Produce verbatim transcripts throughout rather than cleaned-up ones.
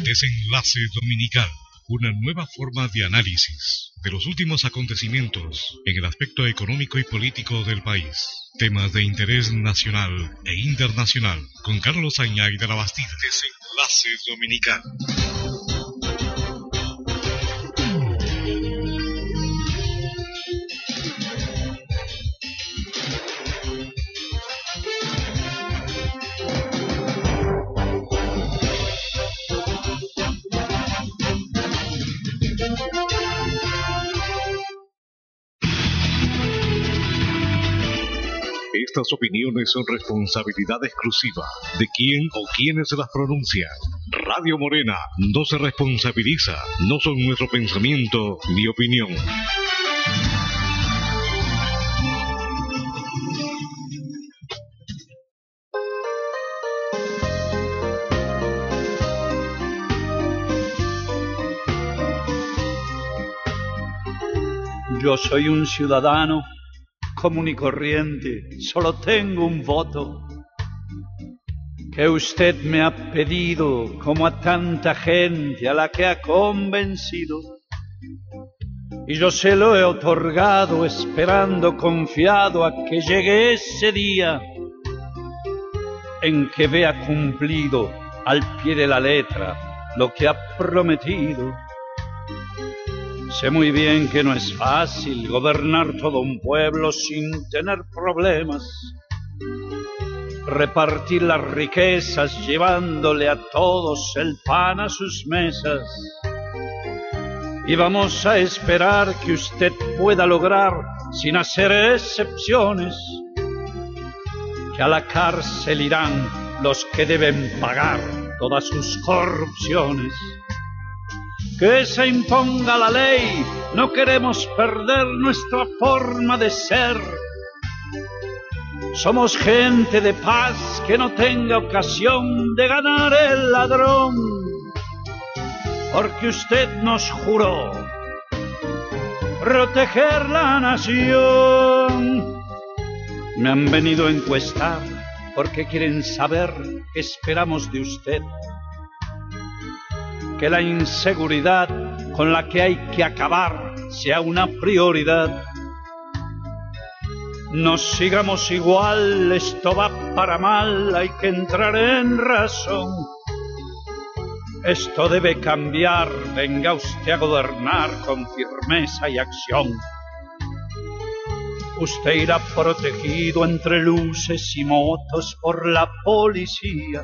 Desenlace Dominical, una nueva forma de análisis de los últimos acontecimientos en el aspecto económico y político del país. Temas de interés nacional e internacional, con Carlos Añay de la Bastida. Desenlace Dominical. Estas opiniones son responsabilidad exclusiva de quien o quienes las pronuncian. Radio Morena no se responsabiliza, no son nuestro pensamiento ni opinión. Yo soy un ciudadano común y corriente, solo tengo un voto que usted me ha pedido, como a tanta gente a la que ha convencido, y yo se lo he otorgado esperando confiado a que llegue ese día en que vea cumplido al pie de la letra lo que ha prometido. Sé muy bien que no es fácil gobernar todo un pueblo sin tener problemas, repartir las riquezas llevándole a todos el pan a sus mesas. Y vamos a esperar que usted pueda lograr, sin hacer excepciones, que a la cárcel irán los que deben pagar todas sus corrupciones. Que se imponga la ley, no queremos perder nuestra forma de ser. Somos gente de paz que no tenga ocasión de ganar el ladrón, porque usted nos juró proteger la nación. Me han venido a encuestar porque quieren saber qué esperamos de usted. Que la inseguridad con la que hay que acabar sea una prioridad. No sigamos igual, esto va para mal, hay que entrar en razón. Esto debe cambiar, venga usted a gobernar con firmeza y acción. Usted irá protegido entre luces y motos por la policía,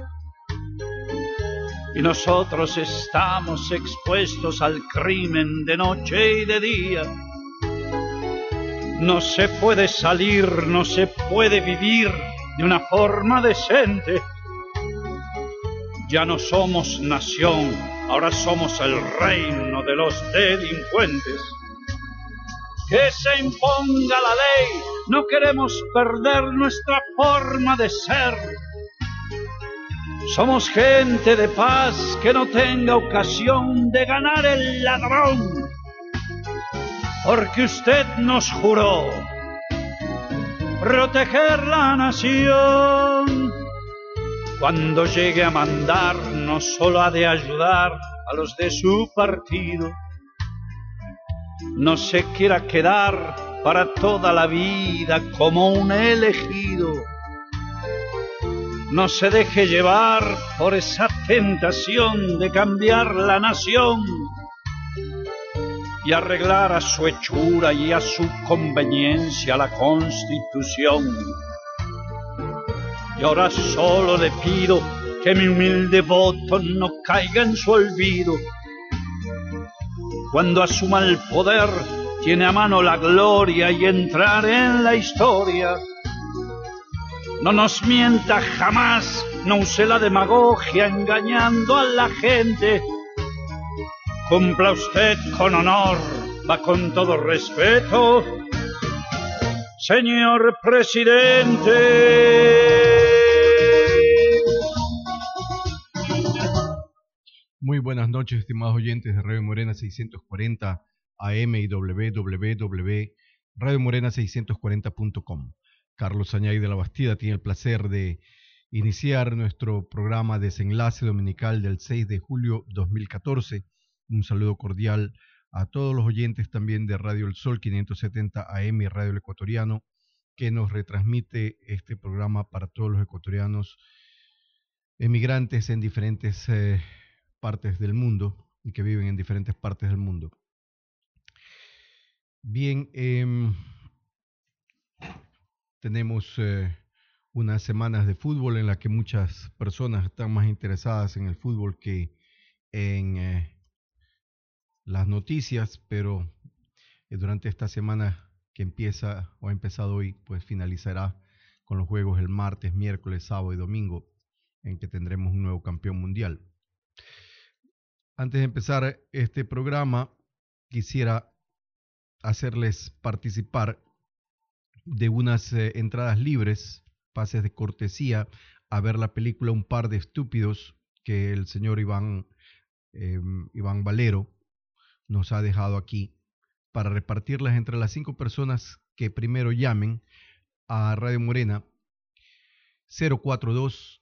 y nosotros estamos expuestos al crimen de noche y de día. No se puede salir, no se puede vivir de una forma decente. Ya no somos nación, ahora somos el reino de los delincuentes. Que se imponga la ley, no queremos perder nuestra forma de ser. Somos gente de paz que no tenga ocasión de ganar el ladrón, porque usted nos juró proteger la nación. Cuando llegue a mandar, no solo ha de ayudar a los de su partido. No se quiera quedar para toda la vida como un elegido. No se deje llevar por esa tentación de cambiar la nación y arreglar a su hechura y a su conveniencia la Constitución. Y ahora solo le pido que mi humilde voto no caiga en su olvido. Cuando asuma el poder, tiene a mano la gloria y entrar en la historia. No nos mienta jamás, no use la demagogia engañando a la gente. Cumpla usted con honor, va con todo respeto, señor presidente. Muy buenas noches, estimados oyentes de Radio Morena seiscientos cuarenta A M y doble u doble u doble u punto radio morena seiscientos cuarenta punto com. Carlos Añay de la Bastida tiene el placer de iniciar nuestro programa Desenlace Dominical del seis de julio dos mil catorce. Un saludo cordial a todos los oyentes también de Radio El Sol quinientos setenta A M y Radio El Ecuatoriano, que nos retransmite este programa para todos los ecuatorianos emigrantes en diferentes eh, partes del mundo y que viven en diferentes partes del mundo. Bien, eh, tenemos eh, unas semanas de fútbol en las que muchas personas están más interesadas en el fútbol que en eh, las noticias, pero eh, durante esta semana que empieza o ha empezado hoy, pues finalizará con los juegos el martes, miércoles, sábado y domingo, en que tendremos un nuevo campeón mundial. Antes de empezar este programa, quisiera hacerles participar de unas eh, entradas libres, pases de cortesía, a ver la película Un par de estúpidos que el señor Iván, eh, Iván Valero nos ha dejado aquí, para repartirlas entre las cinco personas que primero llamen a Radio Morena cero cuatro dos,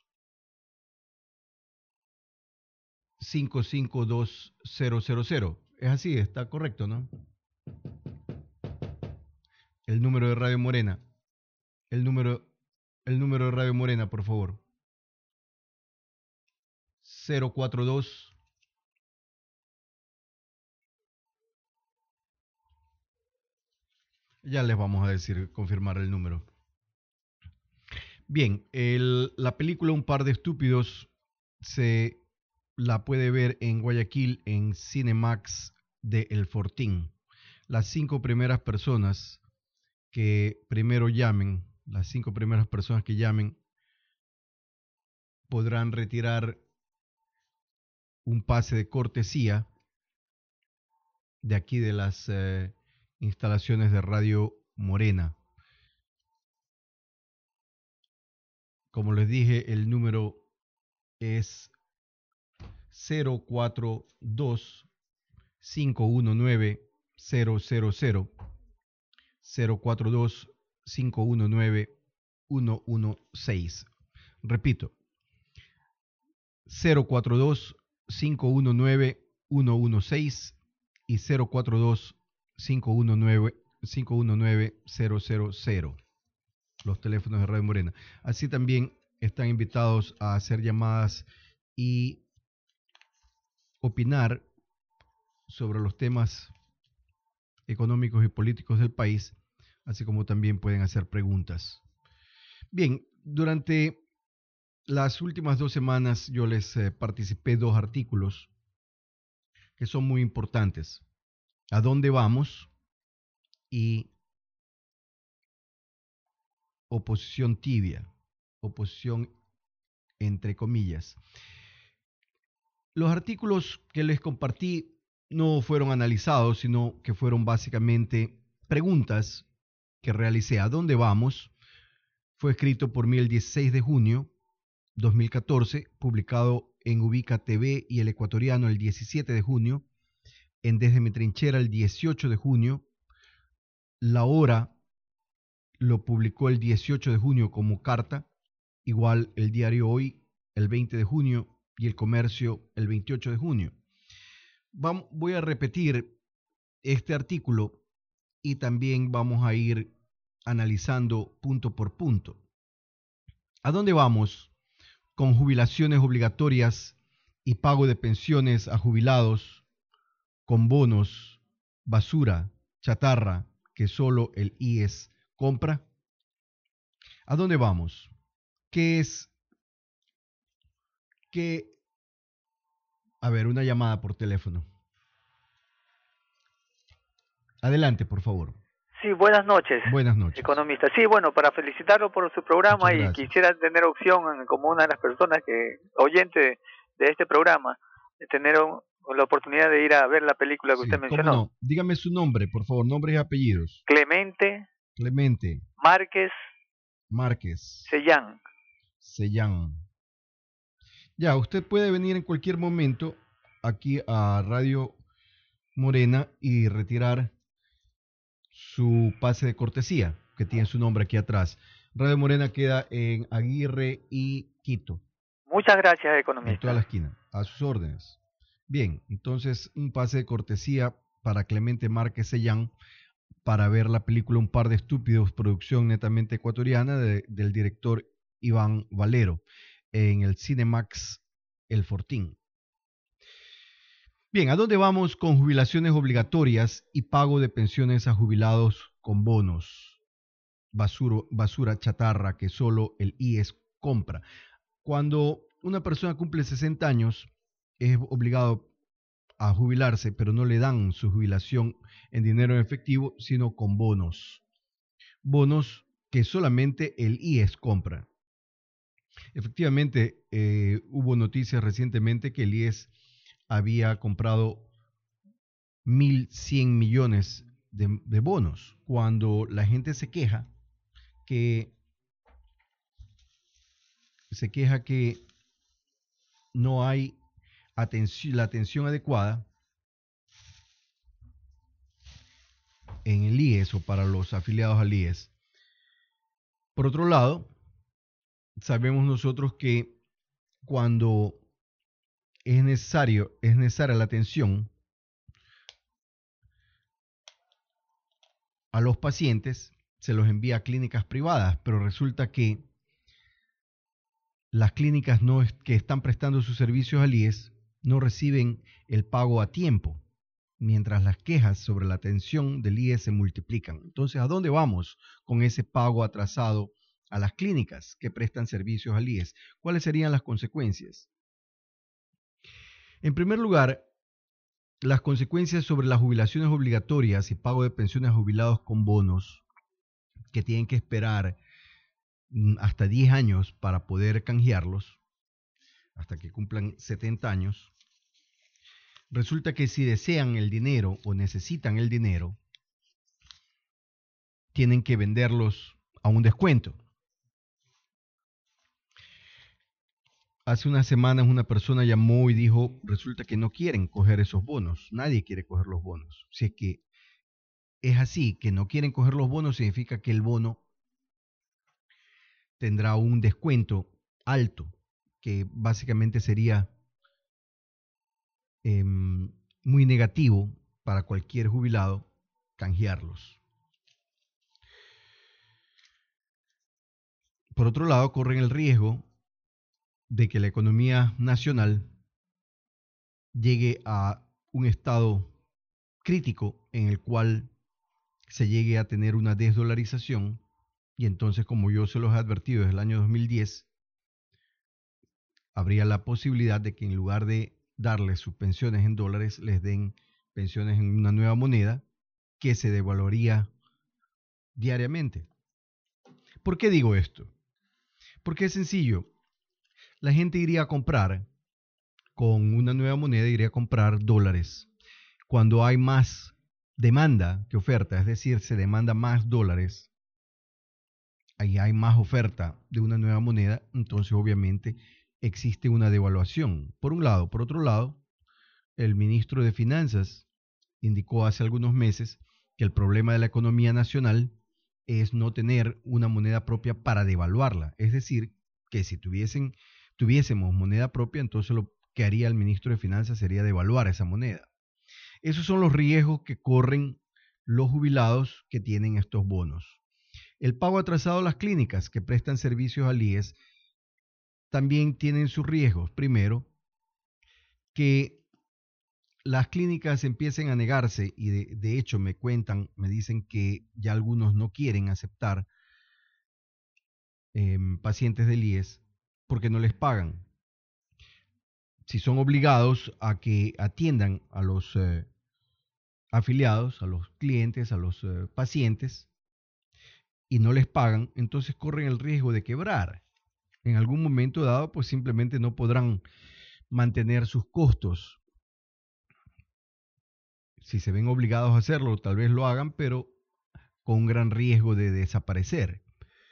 cinco cinco dos cero cero cero. Es así, está correcto, ¿no? El número de Radio Morena. El número, el número de Radio Morena, por favor. cero cuatro dos, ya les vamos a decir, confirmar el número. Bien, el, la película Un par de estúpidos se la puede ver en Guayaquil en Cinemax de El Fortín. Las cinco primeras personas que primero llamen, las cinco primeras personas que llamen, podrán retirar un pase de cortesía de aquí de las eh, instalaciones de Radio Morena. Como les dije, el número es cero cuatro dos, cinco uno nueve, cero cero cero, cero cuatro dos, cinco uno nueve, uno uno seis. Repito, cero cuatro dos, cinco uno nueve, uno uno seis y cero cuatro dos, cinco uno nueve, cero cero cero. Los teléfonos de Radio Morena. Así también están invitados a hacer llamadas y opinar sobre los temas económicos y políticos del país, así como también pueden hacer preguntas. Bien, durante las últimas dos semanas yo les eh, participé dos artículos que son muy importantes. ¿A dónde vamos? Y oposición tibia, oposición entre comillas. Los artículos que les compartí no fueron analizados, sino que fueron básicamente preguntas que realicé. ¿A dónde vamos? Fue escrito por mí el dieciséis de junio de dos mil catorce, publicado en Ubica T V y El Ecuatoriano el diecisiete de junio, en Desde mi Trinchera el dieciocho de junio, La Hora lo publicó el dieciocho de junio como carta, igual el diario Hoy el veinte de junio y El Comercio el veintiocho de junio. Vamos, voy a repetir este artículo y también vamos a ir analizando punto por punto. ¿A dónde vamos con jubilaciones obligatorias y pago de pensiones a jubilados, con bonos, basura, chatarra que solo el I E S compra? ¿A dónde vamos? ¿Qué es? ¿Qué? A ver, una llamada por teléfono. Adelante, por favor. Sí, buenas noches. Buenas noches. Economista. Sí, bueno, para felicitarlo por su programa y quisiera tener opción como una de las personas que, oyente de este programa, de tener un, la oportunidad de ir a ver la película que sí, usted mencionó. ¿Cómo no? Dígame su nombre, por favor, nombres y apellidos. Clemente. Clemente. Márquez. Márquez. Sellán. Sellán. Ya, usted puede venir en cualquier momento aquí a Radio Morena y retirar su pase de cortesía, que tiene su nombre aquí atrás. Radio Morena queda en Aguirre y Quito. Muchas gracias, economista. En toda la esquina, a sus órdenes. Bien, entonces un pase de cortesía para Clemente Márquez Sellán para ver la película Un par de estúpidos, producción netamente ecuatoriana de, del director Iván Valero, en el Cinemax El Fortín. Bien, ¿a dónde vamos con jubilaciones obligatorias y pago de pensiones a jubilados con bonos? Basura, basura chatarra que solo el I E S compra. Cuando una persona cumple sesenta años, es obligado a jubilarse, pero no le dan su jubilación en dinero en efectivo, sino con bonos. Bonos que solamente el I E S compra. Efectivamente, eh, hubo noticias recientemente que el I E S había comprado mil cien millones de, de bonos, cuando la gente se queja que se queja que no hay atención, la atención adecuada en el I E S o para los afiliados al I E S. Por otro lado, sabemos nosotros que cuando es necesario, es necesaria la atención a los pacientes, se los envía a clínicas privadas, pero resulta que las clínicas no es, que están prestando sus servicios al I E S no reciben el pago a tiempo, mientras las quejas sobre la atención del I E S se multiplican. Entonces, ¿a dónde vamos con ese pago atrasado a las clínicas que prestan servicios al I E S? ¿Cuáles serían las consecuencias? En primer lugar, las consecuencias sobre las jubilaciones obligatorias y pago de pensiones a jubilados con bonos que tienen que esperar hasta diez años para poder canjearlos, hasta que cumplan setenta años. Resulta que si desean el dinero o necesitan el dinero, tienen que venderlos a un descuento. Hace unas semanas una persona llamó y dijo, resulta que no quieren coger esos bonos, nadie quiere coger los bonos. Si es que es así, que no quieren coger los bonos, significa que el bono tendrá un descuento alto, que básicamente sería eh, muy negativo para cualquier jubilado canjearlos. Por otro lado, corren el riesgo de que la economía nacional llegue a un estado crítico en el cual se llegue a tener una desdolarización, y entonces, como yo se los he advertido desde el año dos mil diez, habría la posibilidad de que en lugar de darles sus pensiones en dólares, les den pensiones en una nueva moneda que se devaluaría diariamente. ¿Por qué digo esto? Porque es sencillo. La gente iría a comprar, con una nueva moneda, iría a comprar dólares. Cuando hay más demanda que oferta, es decir, se demanda más dólares, ahí hay más oferta de una nueva moneda, entonces obviamente existe una devaluación. Por un lado. Por otro lado, el ministro de Finanzas indicó hace algunos meses que el problema de la economía nacional es no tener una moneda propia para devaluarla. Es decir, que si tuviesen, tuviésemos moneda propia, entonces lo que haría el ministro de Finanzas sería devaluar esa moneda. Esos son los riesgos que corren los jubilados que tienen estos bonos. El pago atrasado a las clínicas que prestan servicios al I E S también tienen sus riesgos. Primero, que las clínicas empiecen a negarse, y de, de hecho me cuentan, me dicen que ya algunos no quieren aceptar eh, pacientes del I E S porque no les pagan. Si son obligados a que atiendan a los eh, afiliados, a los clientes, a los eh, pacientes, y no les pagan, entonces corren el riesgo de quebrar. En algún momento dado, pues simplemente no podrán mantener sus costos. Si se ven obligados a hacerlo, tal vez lo hagan, pero con un gran riesgo de desaparecer.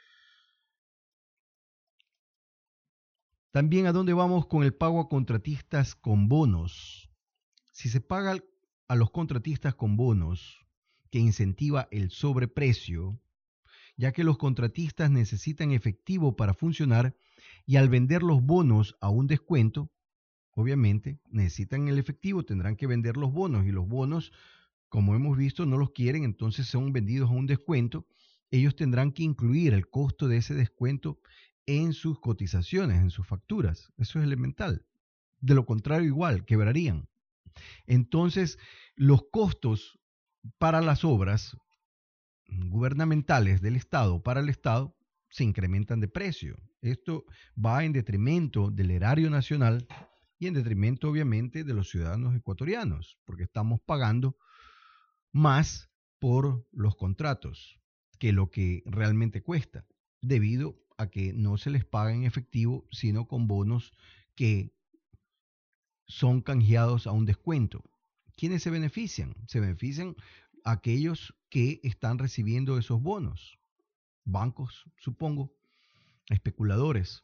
También, ¿a dónde vamos con el pago a contratistas con bonos? Si se paga a los contratistas con bonos, que incentiva el sobreprecio, ya que los contratistas necesitan efectivo para funcionar y al vender los bonos a un descuento, obviamente necesitan el efectivo, tendrán que vender los bonos y los bonos, como hemos visto, no los quieren, entonces son vendidos a un descuento. Ellos tendrán que incluir el costo de ese descuento en sus cotizaciones, en sus facturas. Eso es elemental. De lo contrario, igual, quebrarían. Entonces, los costos para las obras gubernamentales del Estado, para el Estado, se incrementan de precio. Esto va en detrimento del erario nacional y en detrimento, obviamente, de los ciudadanos ecuatorianos, porque estamos pagando más por los contratos que lo que realmente cuesta, debido a que no se les paga en efectivo, sino con bonos que son canjeados a un descuento. ¿Quiénes se benefician? Se benefician aquellos que están recibiendo esos bonos. Bancos, supongo, especuladores.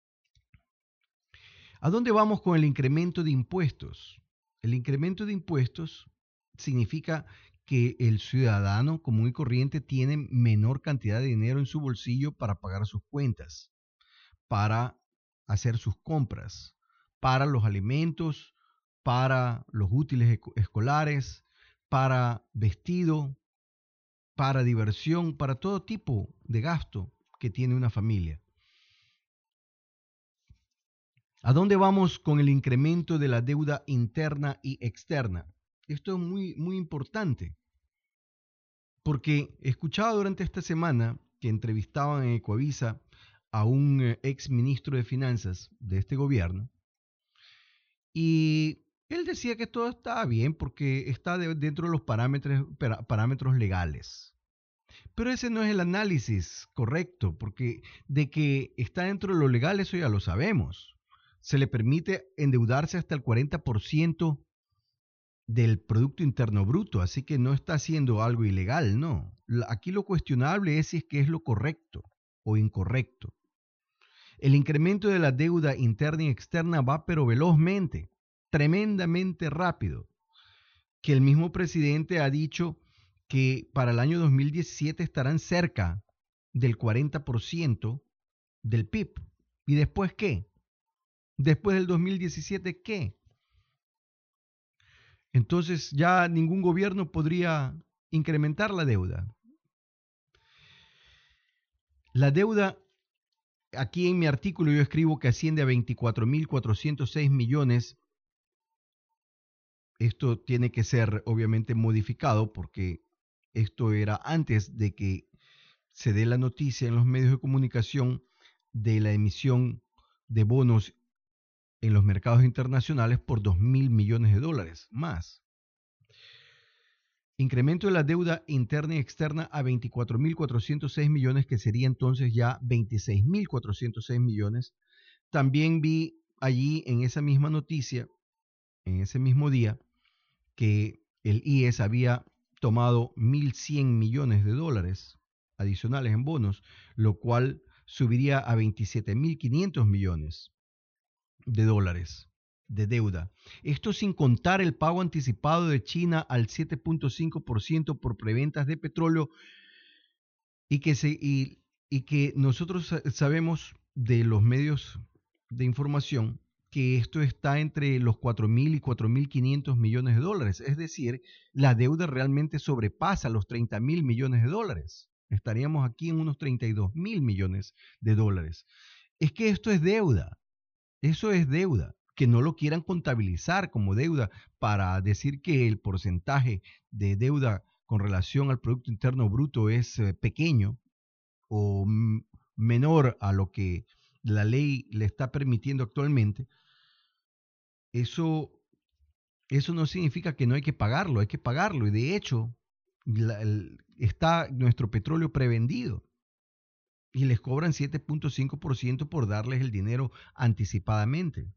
¿A dónde vamos con el incremento de impuestos? El incremento de impuestos significa que el ciudadano común y corriente tiene menor cantidad de dinero en su bolsillo para pagar sus cuentas, para hacer sus compras, para los alimentos, para los útiles escolares, para vestido, para diversión, para todo tipo de gasto que tiene una familia. ¿A dónde vamos con el incremento de la deuda interna y externa? Esto es muy, muy importante, porque escuchaba durante esta semana que entrevistaban en Ecuavisa a un ex ministro de Finanzas de este gobierno, y él decía que todo estaba bien porque está de, dentro de los parámetros, parámetros legales. Pero ese no es el análisis correcto, porque de que está dentro de lo legal, eso ya lo sabemos. Se le permite endeudarse hasta el cuarenta por ciento del Producto Interno Bruto, así que no está haciendo algo ilegal, no. Aquí lo cuestionable es si es que es lo correcto o incorrecto. El incremento de la deuda interna y externa va pero velozmente, tremendamente rápido, que el mismo presidente ha dicho que para el año dos mil diecisiete estarán cerca del cuarenta por ciento del P I B. ¿Y después qué? Después del dos mil diecisiete, ¿qué? Entonces ya ningún gobierno podría incrementar la deuda. La deuda, aquí en mi artículo yo escribo que asciende a veinticuatro mil cuatrocientos seis millones. Esto tiene que ser obviamente modificado porque esto era antes de que se dé la noticia en los medios de comunicación de la emisión de bonos en los mercados internacionales por dos mil millones de dólares más. Incremento de la deuda interna y externa a veinticuatro mil cuatrocientos seis millones, que sería entonces ya veintiséis mil cuatrocientos seis millones. También vi allí en esa misma noticia, en ese mismo día, que el I E S había tomado mil cien millones de dólares adicionales en bonos, lo cual subiría a veintisiete mil quinientos millones de dólares de deuda. Esto sin contar el pago anticipado de China al siete punto cinco por ciento por preventas de petróleo y que, se, y, y que nosotros sabemos de los medios de información que esto está entre los cuatro mil y cuatro mil quinientos millones de dólares. Es decir, la deuda realmente sobrepasa los treinta mil millones de dólares. Estaríamos aquí en unos treinta y dos mil millones de dólares. Es que esto es deuda. Eso es deuda. Que no lo quieran contabilizar como deuda para decir que el porcentaje de deuda con relación al Producto Interno Bruto es eh, pequeño o m- menor a lo que la ley le está permitiendo actualmente, eso, eso no significa que no hay que pagarlo, hay que pagarlo. Y de hecho, la, el, está nuestro petróleo prevendido y les cobran siete punto cinco por ciento por darles el dinero anticipadamente.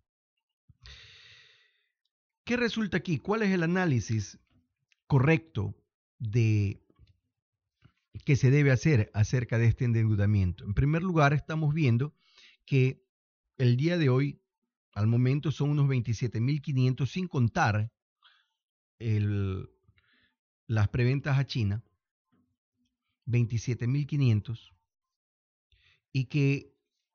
¿Qué resulta aquí? ¿Cuál es el análisis correcto de que se debe hacer acerca de este endeudamiento? En primer lugar, estamos viendo que el día de hoy, al momento, son unos veintisiete mil quinientos, sin contar el, las preventas a China, veintisiete mil quinientos y que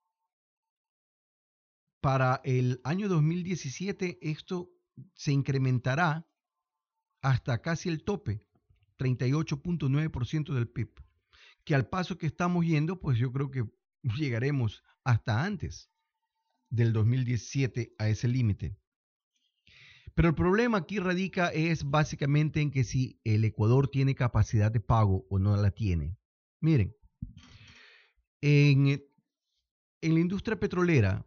para el año dos mil diecisiete esto se incrementará hasta casi el tope, treinta y ocho punto nueve por ciento del P I B, que al paso que estamos yendo, pues yo creo que llegaremos hasta antes del dos mil diecisiete a ese límite. Pero el problema aquí radica es básicamente en que si el Ecuador tiene capacidad de pago o no la tiene. Miren, en, en la industria petrolera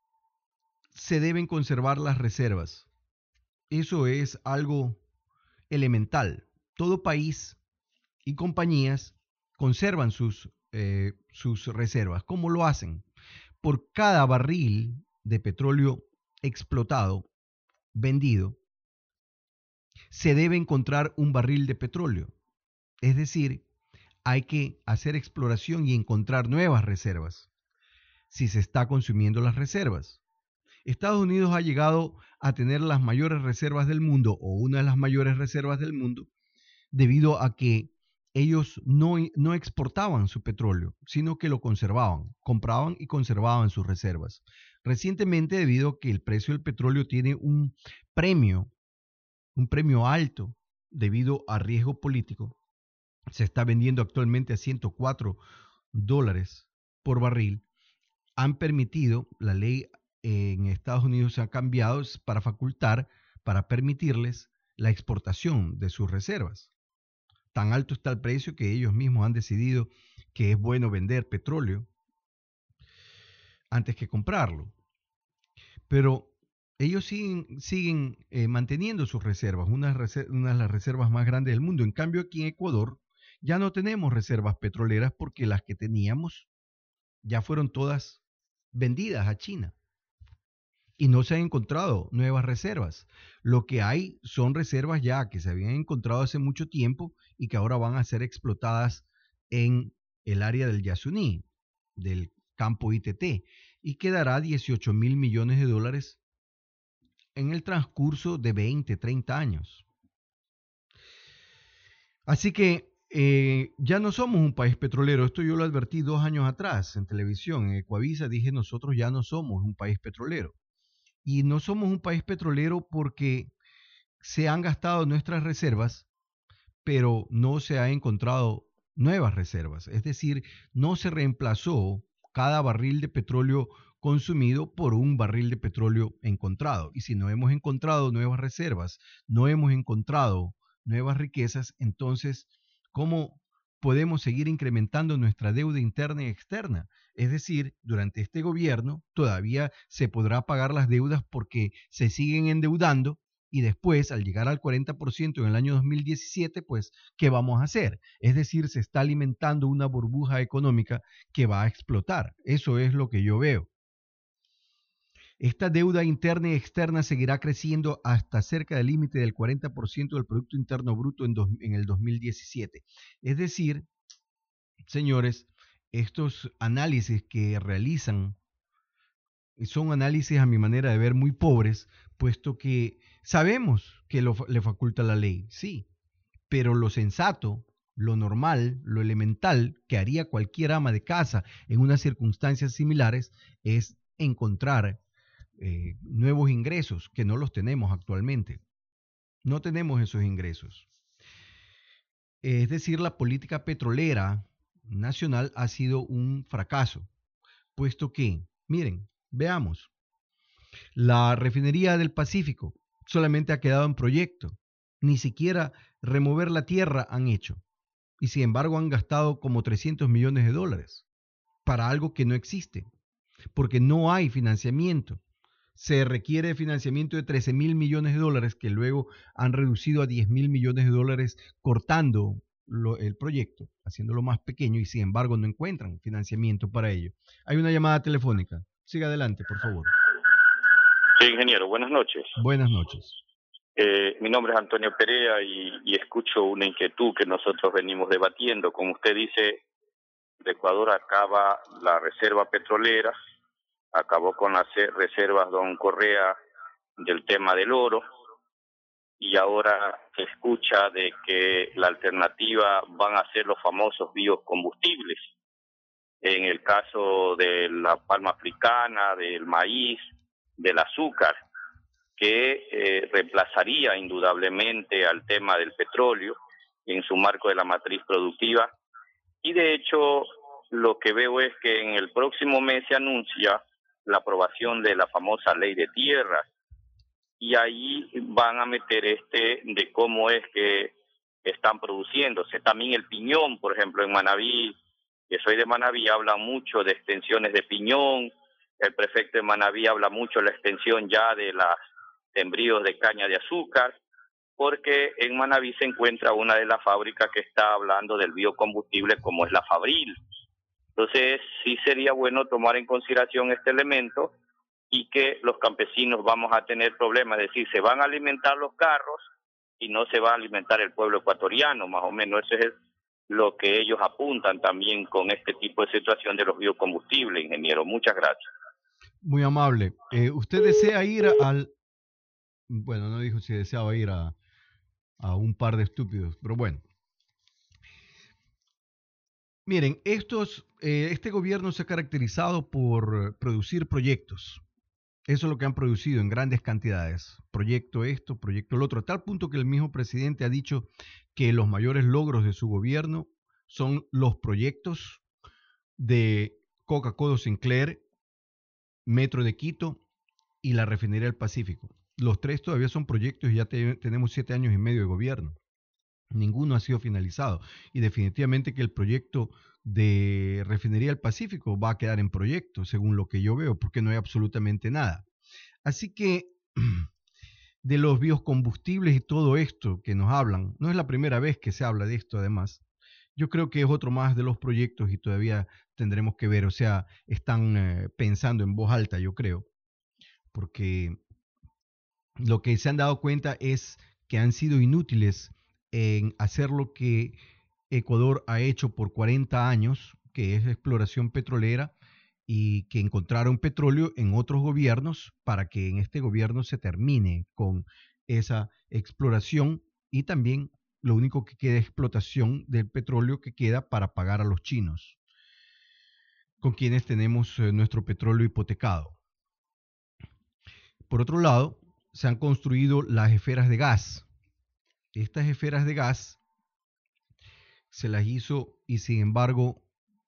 se deben conservar las reservas. Eso es algo elemental. Todo país y compañías conservan sus, eh, sus reservas. ¿Cómo lo hacen? Por cada barril de petróleo explotado, vendido, se debe encontrar un barril de petróleo. Es decir, hay que hacer exploración y encontrar nuevas reservas si se está consumiendo las reservas. Estados Unidos ha llegado a tener las mayores reservas del mundo o una de las mayores reservas del mundo debido a que ellos no, no exportaban su petróleo, sino que lo conservaban, compraban y conservaban sus reservas. Recientemente, debido a que el precio del petróleo tiene un premio, un premio alto debido a riesgo político, se está vendiendo actualmente a ciento cuatro dólares por barril, han permitido, la ley en Estados Unidos se ha cambiado para facultar, para permitirles la exportación de sus reservas. Tan alto está el precio que ellos mismos han decidido que es bueno vender petróleo antes que comprarlo. Pero ellos siguen, siguen eh, manteniendo sus reservas, unas reser- una de las reservas más grandes del mundo. En cambio, aquí en Ecuador ya no tenemos reservas petroleras porque las que teníamos ya fueron todas vendidas a China. Y no se han encontrado nuevas reservas. Lo que hay son reservas ya que se habían encontrado hace mucho tiempo y que ahora van a ser explotadas en el área del Yasuní, del campo I T T, y quedará dieciocho mil millones de dólares en el transcurso de veinte, treinta años. Así que eh, ya no somos un país petrolero. Esto yo lo advertí dos años atrás en televisión. En Ecuavisa dije, nosotros ya no somos un país petrolero. Y no somos un país petrolero porque se han gastado nuestras reservas, pero no se ha encontrado nuevas reservas. Es decir, no se reemplazó cada barril de petróleo consumido por un barril de petróleo encontrado. Y si no hemos encontrado nuevas reservas, no hemos encontrado nuevas riquezas, entonces, ¿cómo podemos seguir incrementando nuestra deuda interna y externa? Es decir, durante este gobierno todavía se podrá pagar las deudas porque se siguen endeudando y después, al llegar al cuarenta por ciento en el año dos mil diecisiete, pues, ¿qué vamos a hacer? Es decir, se está alimentando una burbuja económica que va a explotar. Eso es lo que yo veo. Esta deuda interna y externa seguirá creciendo hasta cerca del límite del cuarenta por ciento del Producto Interno Bruto en, dos, en el dos mil diecisiete. Es decir, señores, estos análisis que realizan son análisis a mi manera de ver muy pobres, puesto que sabemos que lo, le faculta la ley, sí, pero lo sensato, lo normal, lo elemental que haría cualquier ama de casa en unas circunstancias similares es encontrar eh, nuevos ingresos que no los tenemos actualmente. No tenemos esos ingresos. Es decir, la política petrolera nacional ha sido un fracaso, puesto que, miren, veamos, la refinería del Pacífico solamente ha quedado en proyecto, ni siquiera remover la tierra han hecho, y sin embargo han gastado como trescientos millones de dólares para algo que no existe, porque no hay financiamiento. Se requiere financiamiento de trece mil millones de dólares que luego han reducido a diez mil millones de dólares cortando lo, el proyecto, haciéndolo más pequeño y sin embargo no encuentran financiamiento para ello. Hay una llamada telefónica. Siga adelante, por favor. Sí, ingeniero, buenas noches. Buenas noches. Eh, mi nombre es Antonio Perea y, y escucho una inquietud que nosotros venimos debatiendo. Como usted dice, de Ecuador acaba la reserva petrolera, acabó con las reservas don Correa del tema del oro, y ahora se escucha de que la alternativa van a ser los famosos biocombustibles. En el caso de la palma africana, del maíz, del azúcar, que eh, reemplazaría indudablemente al tema del petróleo en su marco de la matriz productiva. Y de hecho, lo que veo es que en el próximo mes se anuncia la aprobación de la famosa ley de tierras, y ahí van a meter este de cómo es que están produciéndose. También el piñón, por ejemplo, en Manabí, que soy de Manabí, hablan mucho de extensiones de piñón. El prefecto de Manabí habla mucho de la extensión ya de los sembríos de caña de azúcar, porque en Manabí se encuentra una de las fábricas que está hablando del biocombustible, como es la Fabril. Entonces, sí sería bueno tomar en consideración este elemento, y que los campesinos vamos a tener problemas, es decir, se van a alimentar los carros y no se va a alimentar el pueblo ecuatoriano, más o menos eso es lo que ellos apuntan también con este tipo de situación de los biocombustibles, ingeniero. Muchas gracias. Muy amable. Eh, ¿Usted desea ir al... Bueno, no dijo si deseaba ir a, a un par de estúpidos, pero bueno. Miren, estos, eh, este gobierno se ha caracterizado por producir proyectos. Eso es lo que han producido en grandes cantidades. Proyecto esto, proyecto lo otro. A tal punto que el mismo presidente ha dicho que los mayores logros de su gobierno son los proyectos de Coca-Cola Sinclair, Metro de Quito y la Refinería del Pacífico. Los tres todavía son proyectos y ya te, tenemos siete años y medio de gobierno. Ninguno ha sido finalizado. Y definitivamente que el proyecto de Refinería del Pacífico va a quedar en proyecto, según lo que yo veo, porque no hay absolutamente nada. Así que de los biocombustibles y todo esto que nos hablan, no es la primera vez que se habla de esto además. Yo creo que es otro más de los proyectos y todavía tendremos que ver, o sea, están eh, pensando en voz alta, yo creo, porque lo que se han dado cuenta es que han sido inútiles en hacer lo que Ecuador ha hecho por cuarenta años, que es exploración petrolera, y que encontraron petróleo en otros gobiernos para que en este gobierno se termine con esa exploración, y también lo único que queda es explotación del petróleo que queda para pagar a los chinos, con quienes tenemos eh, nuestro petróleo hipotecado. Por otro lado, se han construido las esferas de gas. Estas esferas de gas se las hizo y sin embargo,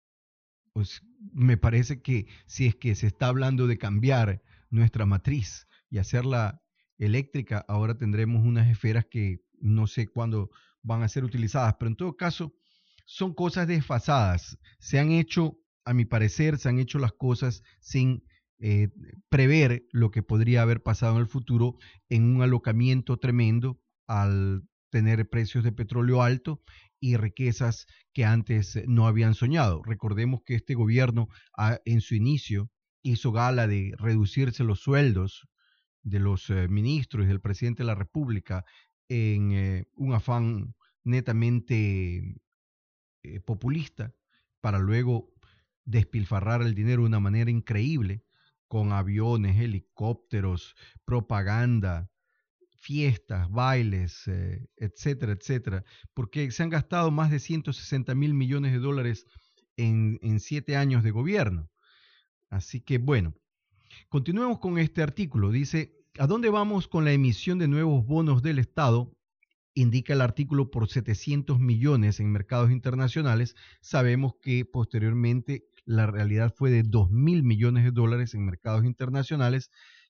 pues me parece que si es que se está hablando de cambiar nuestra matriz y hacerla eléctrica, ahora tendremos unas esferas que no sé cuándo van a ser utilizadas, pero en todo caso son cosas desfasadas. Se han hecho, a mi parecer, se han hecho las cosas sin eh, prever lo que podría haber pasado en el futuro, en un alocamiento tremendo al tener precios de petróleo alto y riquezas que antes no habían soñado. Recordemos que este gobierno a, en su inicio hizo gala de reducirse los sueldos de los eh, ministros y del presidente de la República en eh, un afán netamente eh, populista, para luego despilfarrar el dinero de una manera increíble con aviones, helicópteros, propaganda, fiestas, bailes, eh, etcétera, etcétera, porque se han gastado más de ciento sesenta mil millones de dólares en, en siete años de gobierno. Así que bueno, continuemos con este artículo. Dice, ¿a dónde vamos con la emisión de nuevos bonos del Estado? Indica el artículo por setecientos millones en mercados internacionales. Sabemos que posteriormente la realidad fue de dos mil millones de dólares en mercados internacionales,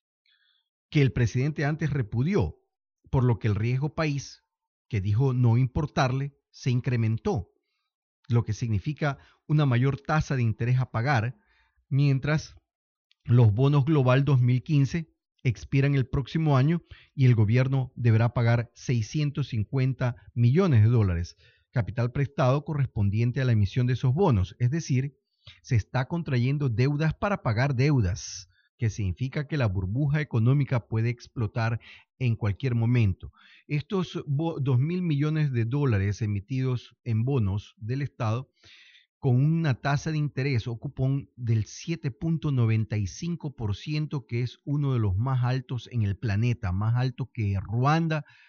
que el presidente antes repudió, por lo que el riesgo país, que dijo no importarle, se incrementó, lo que significa una mayor tasa de interés a pagar, mientras los bonos global dos mil quince expiran el próximo año y el gobierno deberá pagar seiscientos cincuenta millones de dólares, capital prestado correspondiente a la emisión de esos bonos. Es decir, se está contrayendo deudas para pagar deudas, que significa que la burbuja económica puede explotar en cualquier momento. Estos dos mil millones de dólares emitidos en bonos del Estado con una tasa de interés o cupón del siete punto noventa y cinco por ciento, que es uno de los más altos en el planeta, más alto que Ruanda,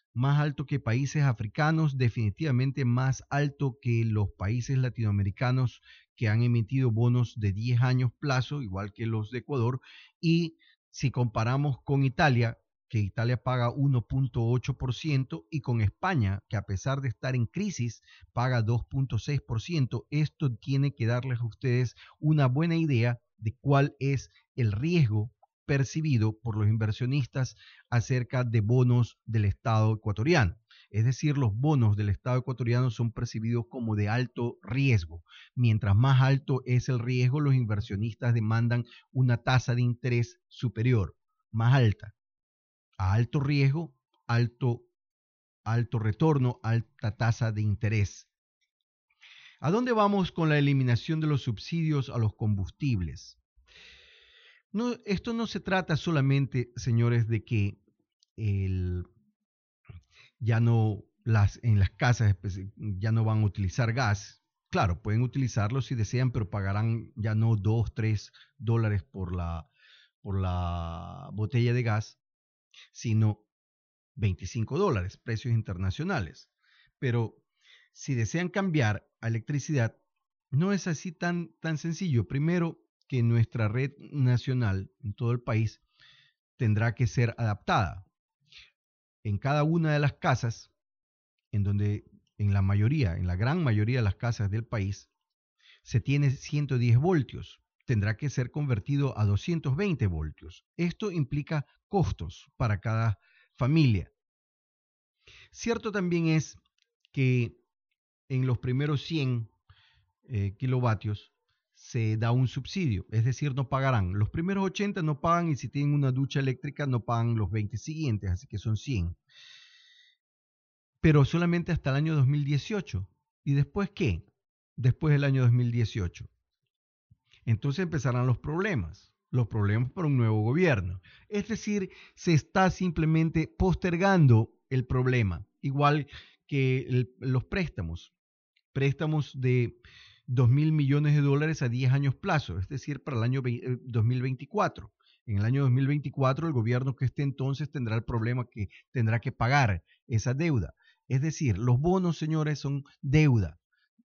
más alto que países africanos, definitivamente más alto que los países latinoamericanos que han emitido bonos de diez años plazo, igual que los de Ecuador, y si comparamos con Italia, que Italia paga uno punto ocho por ciento, y con España, que a pesar de estar en crisis, paga dos punto seis por ciento, esto tiene que darles a ustedes una buena idea de cuál es el riesgo percibido por los inversionistas acerca de bonos del Estado ecuatoriano. Es decir, los bonos del Estado ecuatoriano son percibidos como de alto riesgo. Mientras más alto es el riesgo, los inversionistas demandan una tasa de interés superior, más alta. A alto riesgo, alto, alto retorno, alta tasa de interés. ¿A dónde vamos con la eliminación de los subsidios a los combustibles? No, esto no se trata solamente, señores, de que el, ya no las, en las casas ya no van a utilizar gas. Claro, pueden utilizarlo si desean, pero pagarán ya no dos, tres dólares por la, por la botella de gas, sino veinticinco dólares, precios internacionales. Pero si desean cambiar a electricidad, no es así tan, tan sencillo. Primero, que nuestra red nacional en todo el país tendrá que ser adaptada. En cada una de las casas, en donde en la mayoría, en la gran mayoría de las casas del país, se tiene ciento diez voltios. Tendrá que ser convertido a doscientos veinte voltios. Esto implica costos para cada familia. Cierto también es que en los primeros cien eh, kilovatios se da un subsidio, es decir, no pagarán. Los primeros ochenta no pagan y si tienen una ducha eléctrica no pagan los veinte siguientes, así que son cien. Pero solamente hasta el año dos mil dieciocho. ¿Y después qué? Después del año dos mil dieciocho. Entonces empezarán los problemas, los problemas para un nuevo gobierno. Es decir, se está simplemente postergando el problema, igual que el, los préstamos. Préstamos de dos mil millones de dólares a diez años plazo, es decir, para el año dos mil veinticuatro. En el año dos mil veinticuatro el gobierno que esté entonces tendrá el problema que tendrá que pagar esa deuda. Es decir, los bonos, señores, son deuda.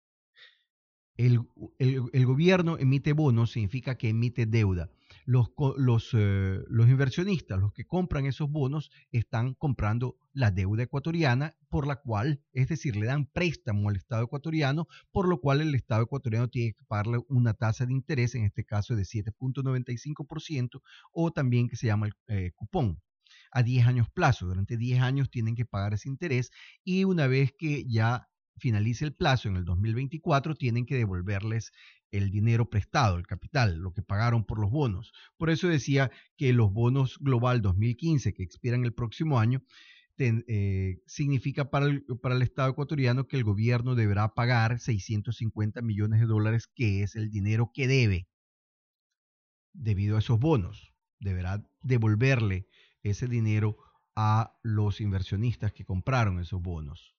El, el, el gobierno emite bonos, significa que emite deuda. Los, los, eh, los inversionistas, los que compran esos bonos, están comprando la deuda ecuatoriana, por la cual, es decir, le dan préstamo al Estado ecuatoriano, por lo cual el Estado ecuatoriano tiene que pagarle una tasa de interés, en este caso de siete punto noventa y cinco por ciento, o también que se llama el eh, cupón, a diez años plazo. Durante diez años tienen que pagar ese interés y una vez que ya finalice el plazo en el dos mil veinticuatro, tienen que devolverles el dinero prestado, el capital, lo que pagaron por los bonos. Por eso decía que los bonos global dos mil quince, que expiran el próximo año, ten, eh, significa para el, para el Estado ecuatoriano que el gobierno deberá pagar seiscientos cincuenta millones de dólares, que es el dinero que debe debido a esos bonos. Deberá devolverle ese dinero a los inversionistas que compraron esos bonos.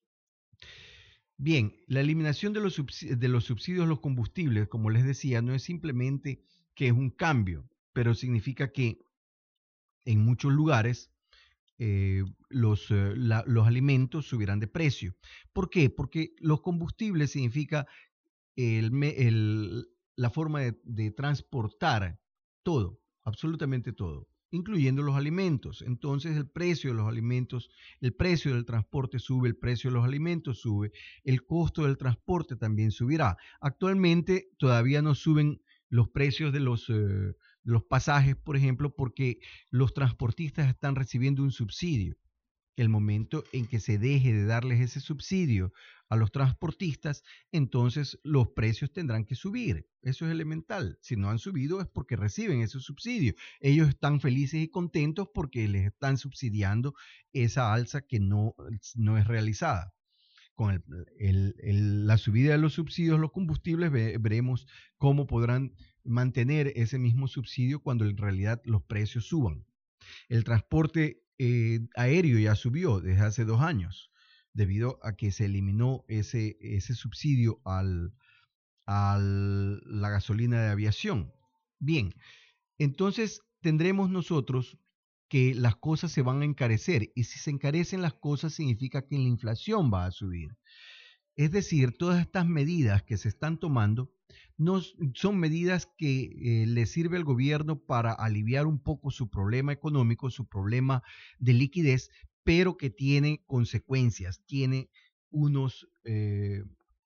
Bien, la eliminación de los, subsidios, de los subsidios a los combustibles, como les decía, no es simplemente que es un cambio, pero significa que en muchos lugares eh, los, eh, la, los alimentos subirán de precio. ¿Por qué? Porque los combustibles significa el, el, la forma de, de transportar todo, absolutamente todo, incluyendo los alimentos. Entonces el precio de los alimentos, el precio del transporte sube, el precio de los alimentos sube, el costo del transporte también subirá. Actualmente todavía no suben los precios de los, eh, de los pasajes, por ejemplo, porque los transportistas están recibiendo un subsidio. El momento en que se deje de darles ese subsidio a los transportistas, entonces los precios tendrán que subir. Eso es elemental. Si no han subido es porque reciben ese subsidio. Ellos están felices y contentos porque les están subsidiando esa alza que no, no es realizada. Con el, el, el, la subida de los subsidios a los combustibles ve, veremos cómo podrán mantener ese mismo subsidio cuando en realidad los precios suban. El transporte Eh, aéreo ya subió desde hace dos años debido a que se eliminó ese, ese subsidio al, a la gasolina de aviación. Bien, entonces tendremos nosotros que las cosas se van a encarecer, y si se encarecen las cosas significa que la inflación va a subir. Es decir, todas estas medidas que se están tomando no son medidas que eh, le sirve al gobierno para aliviar un poco su problema económico, su problema de liquidez, pero que tiene consecuencias, tiene unos, eh,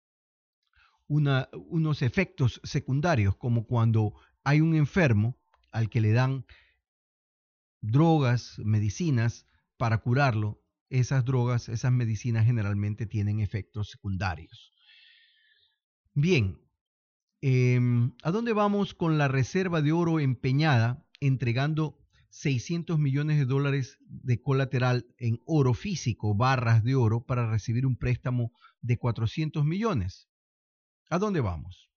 una, unos efectos secundarios, como cuando hay un enfermo al que le dan drogas, medicinas para curarlo. Esas drogas, esas medicinas generalmente tienen efectos secundarios. Bien, eh, ¿a dónde vamos con la reserva de oro empeñada entregando seiscientos millones de dólares de colateral en oro físico, barras de oro, para recibir un préstamo de cuatrocientos millones? ¿A dónde vamos?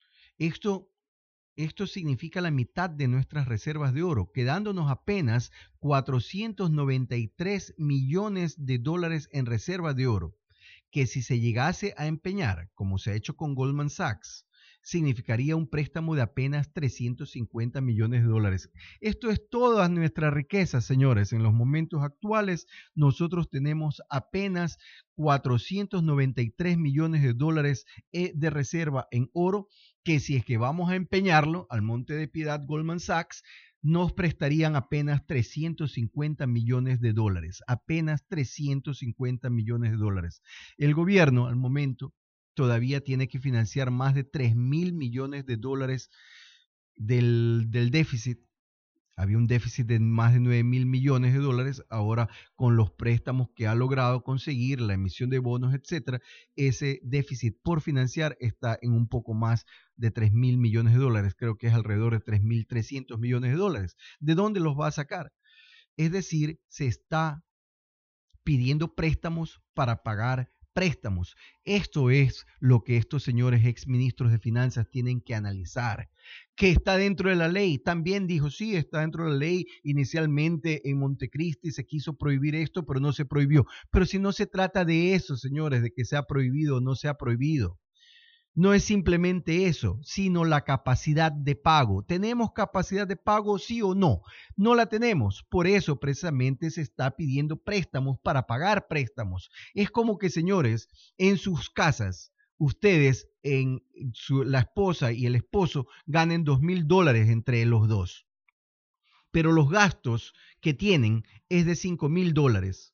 Esto Esto significa la mitad de nuestras reservas de oro, quedándonos apenas cuatrocientos noventa y tres millones de dólares en reserva de oro, que si se llegase a empeñar, como se ha hecho con Goldman Sachs, significaría un préstamo de apenas trescientos cincuenta millones de dólares. Esto es toda nuestra riqueza, señores. En los momentos actuales, nosotros tenemos apenas cuatrocientos noventa y tres millones de dólares de reserva en oro, que si es que vamos a empeñarlo al Monte de Piedad Goldman Sachs, nos prestarían apenas trescientos cincuenta millones de dólares, apenas trescientos cincuenta millones de dólares. El gobierno al momento todavía tiene que financiar más de tres mil millones de dólares del, del déficit. Había un déficit de más de nueve mil millones de dólares. Ahora, con los préstamos que ha logrado conseguir, la emisión de bonos, etcétera, ese déficit por financiar está en un poco más de tres mil millones de dólares. Creo que es alrededor de tres mil trescientos millones de dólares. ¿De dónde los va a sacar? Es decir, se está pidiendo préstamos para pagar préstamos. Esto es lo que estos señores exministros de finanzas tienen que analizar. ¿Que está dentro de la ley? También dijo, sí, está dentro de la ley. Inicialmente en Montecristi se quiso prohibir esto, pero no se prohibió. Pero si no se trata de eso, señores, de que sea prohibido o no sea prohibido. No es simplemente eso, sino la capacidad de pago. ¿Tenemos capacidad de pago, sí o no? No la tenemos. Por eso precisamente se está pidiendo préstamos para pagar préstamos. Es como que, señores, en sus casas, ustedes, en su, la esposa y el esposo, ganen dos mil dólares entre los dos. Pero los gastos que tienen es de cinco mil dólares.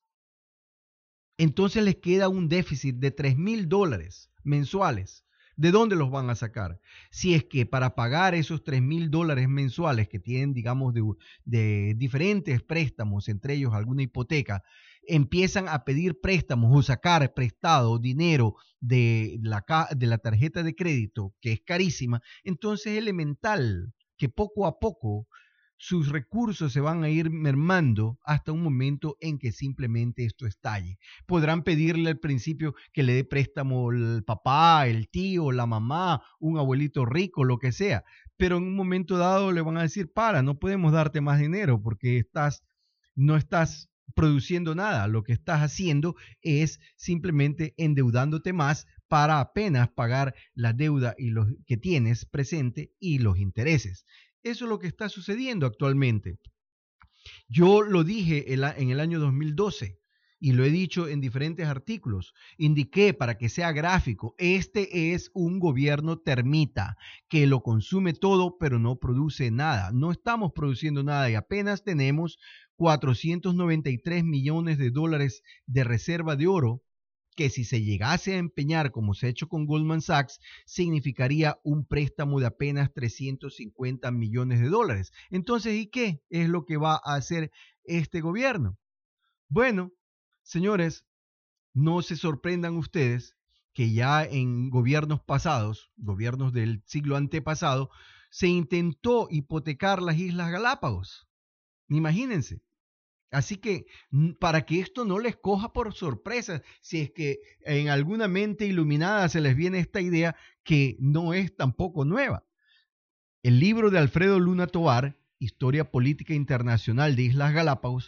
Entonces les queda un déficit de tres mil dólares mensuales. ¿De dónde los van a sacar? Si es que para pagar esos tres mil dólares mensuales que tienen, digamos, de, de diferentes préstamos, entre ellos alguna hipoteca, empiezan a pedir préstamos o sacar prestado dinero de la, de la tarjeta de crédito, que es carísima, entonces es elemental que poco a poco sus recursos se van a ir mermando hasta un momento en que simplemente esto estalle. Podrán pedirle al principio que le dé préstamo el papá, el tío, la mamá, un abuelito rico, lo que sea, pero en un momento dado le van a decir, para, no podemos darte más dinero porque estás, no estás produciendo nada. Lo que estás haciendo es simplemente endeudándote más para apenas pagar la deuda y los que tienes presente y los intereses. Eso es lo que está sucediendo actualmente. Yo lo dije en el año dos mil doce y lo he dicho en diferentes artículos. Indiqué para que sea gráfico, este es un gobierno termita que lo consume todo pero no produce nada. No estamos produciendo nada y apenas tenemos cuatrocientos noventa y tres millones de dólares de reserva de oro, que si se llegase a empeñar como se ha hecho con Goldman Sachs, significaría un préstamo de apenas trescientos cincuenta millones de dólares. Entonces, ¿y qué es lo que va a hacer este gobierno? Bueno, señores, no se sorprendan ustedes que ya en gobiernos pasados, gobiernos del siglo antepasado, se intentó hipotecar las Islas Galápagos. Imagínense. Así que para que esto no les coja por sorpresa, si es que en alguna mente iluminada se les viene esta idea que no es tampoco nueva. El libro de Alfredo Luna Tovar, Historia Política Internacional de Islas Galápagos,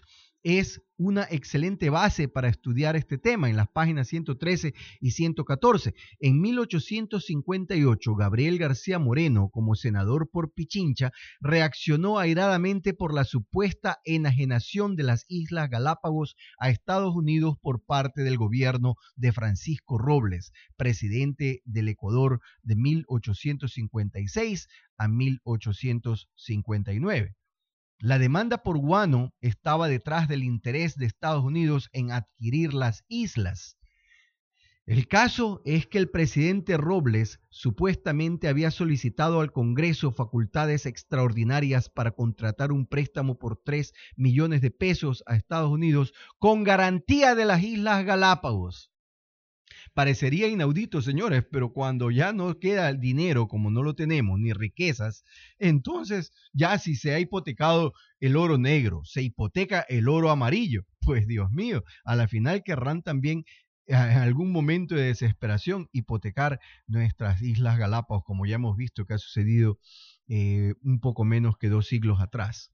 es una excelente base para estudiar este tema en las páginas ciento trece y ciento catorce. En mil ochocientos cincuenta y ocho, Gabriel García Moreno, como senador por Pichincha, reaccionó airadamente por la supuesta enajenación de las Islas Galápagos a Estados Unidos por parte del gobierno de Francisco Robles, presidente del Ecuador de mil ochocientos cincuenta y seis a mil ochocientos cincuenta y nueve. La demanda por guano estaba detrás del interés de Estados Unidos en adquirir las islas. El caso es que el presidente Robles supuestamente había solicitado al Congreso facultades extraordinarias para contratar un préstamo por tres millones de pesos a Estados Unidos con garantía de las Islas Galápagos. Parecería inaudito, señores, pero cuando ya no queda el dinero, como no lo tenemos, ni riquezas, entonces ya si se ha hipotecado el oro negro, se hipoteca el oro amarillo, pues Dios mío, a la final querrán también en algún momento de desesperación hipotecar nuestras Islas Galápagos, como ya hemos visto que ha sucedido eh, un poco menos que dos siglos atrás.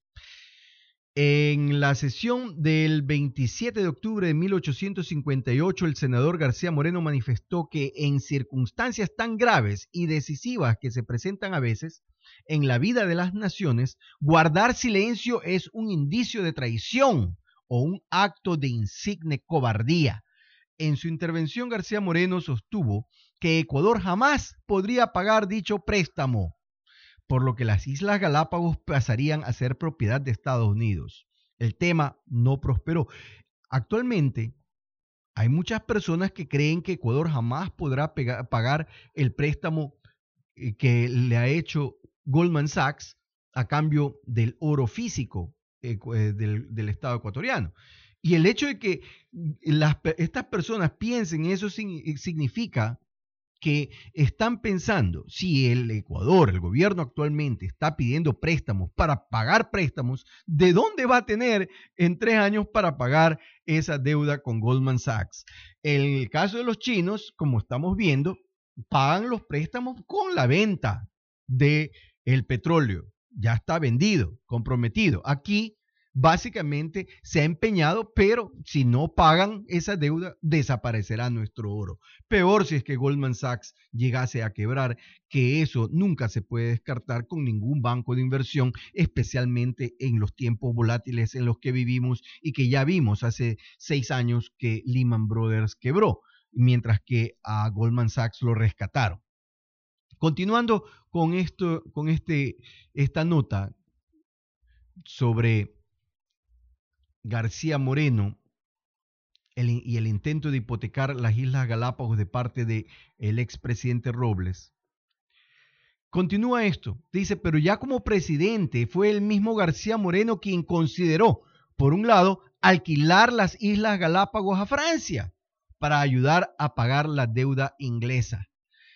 En la sesión del veintisiete de octubre de mil ochocientos cincuenta y ocho, el senador García Moreno manifestó que en circunstancias tan graves y decisivas que se presentan a veces en la vida de las naciones, guardar silencio es un indicio de traición o un acto de insigne cobardía. En su intervención, García Moreno sostuvo que Ecuador jamás podría pagar dicho préstamo, por lo que las Islas Galápagos pasarían a ser propiedad de Estados Unidos. El tema no prosperó. Actualmente hay muchas personas que creen que Ecuador jamás podrá pegar, pagar el préstamo que le ha hecho Goldman Sachs a cambio del oro físico eh, del, del Estado ecuatoriano. Y el hecho de que las, estas personas piensen eso significa que están pensando, si el Ecuador, el gobierno actualmente está pidiendo préstamos para pagar préstamos, ¿de dónde va a tener en tres años para pagar esa deuda con Goldman Sachs? En el caso de los chinos, como estamos viendo, pagan los préstamos con la venta del petróleo. Ya está vendido, comprometido. Aquí básicamente se ha empeñado, pero si no pagan esa deuda, desaparecerá nuestro oro. Peor si es que Goldman Sachs llegase a quebrar, que eso nunca se puede descartar con ningún banco de inversión, especialmente en los tiempos volátiles en los que vivimos y que ya vimos hace seis años que Lehman Brothers quebró, mientras que a Goldman Sachs lo rescataron. Continuando con, esto, con este, esta nota sobre García Moreno el, y el intento de hipotecar las Islas Galápagos de parte del expresidente Robles. Continúa esto, dice, pero ya como presidente fue el mismo García Moreno quien consideró, por un lado, alquilar las Islas Galápagos a Francia para ayudar a pagar la deuda inglesa.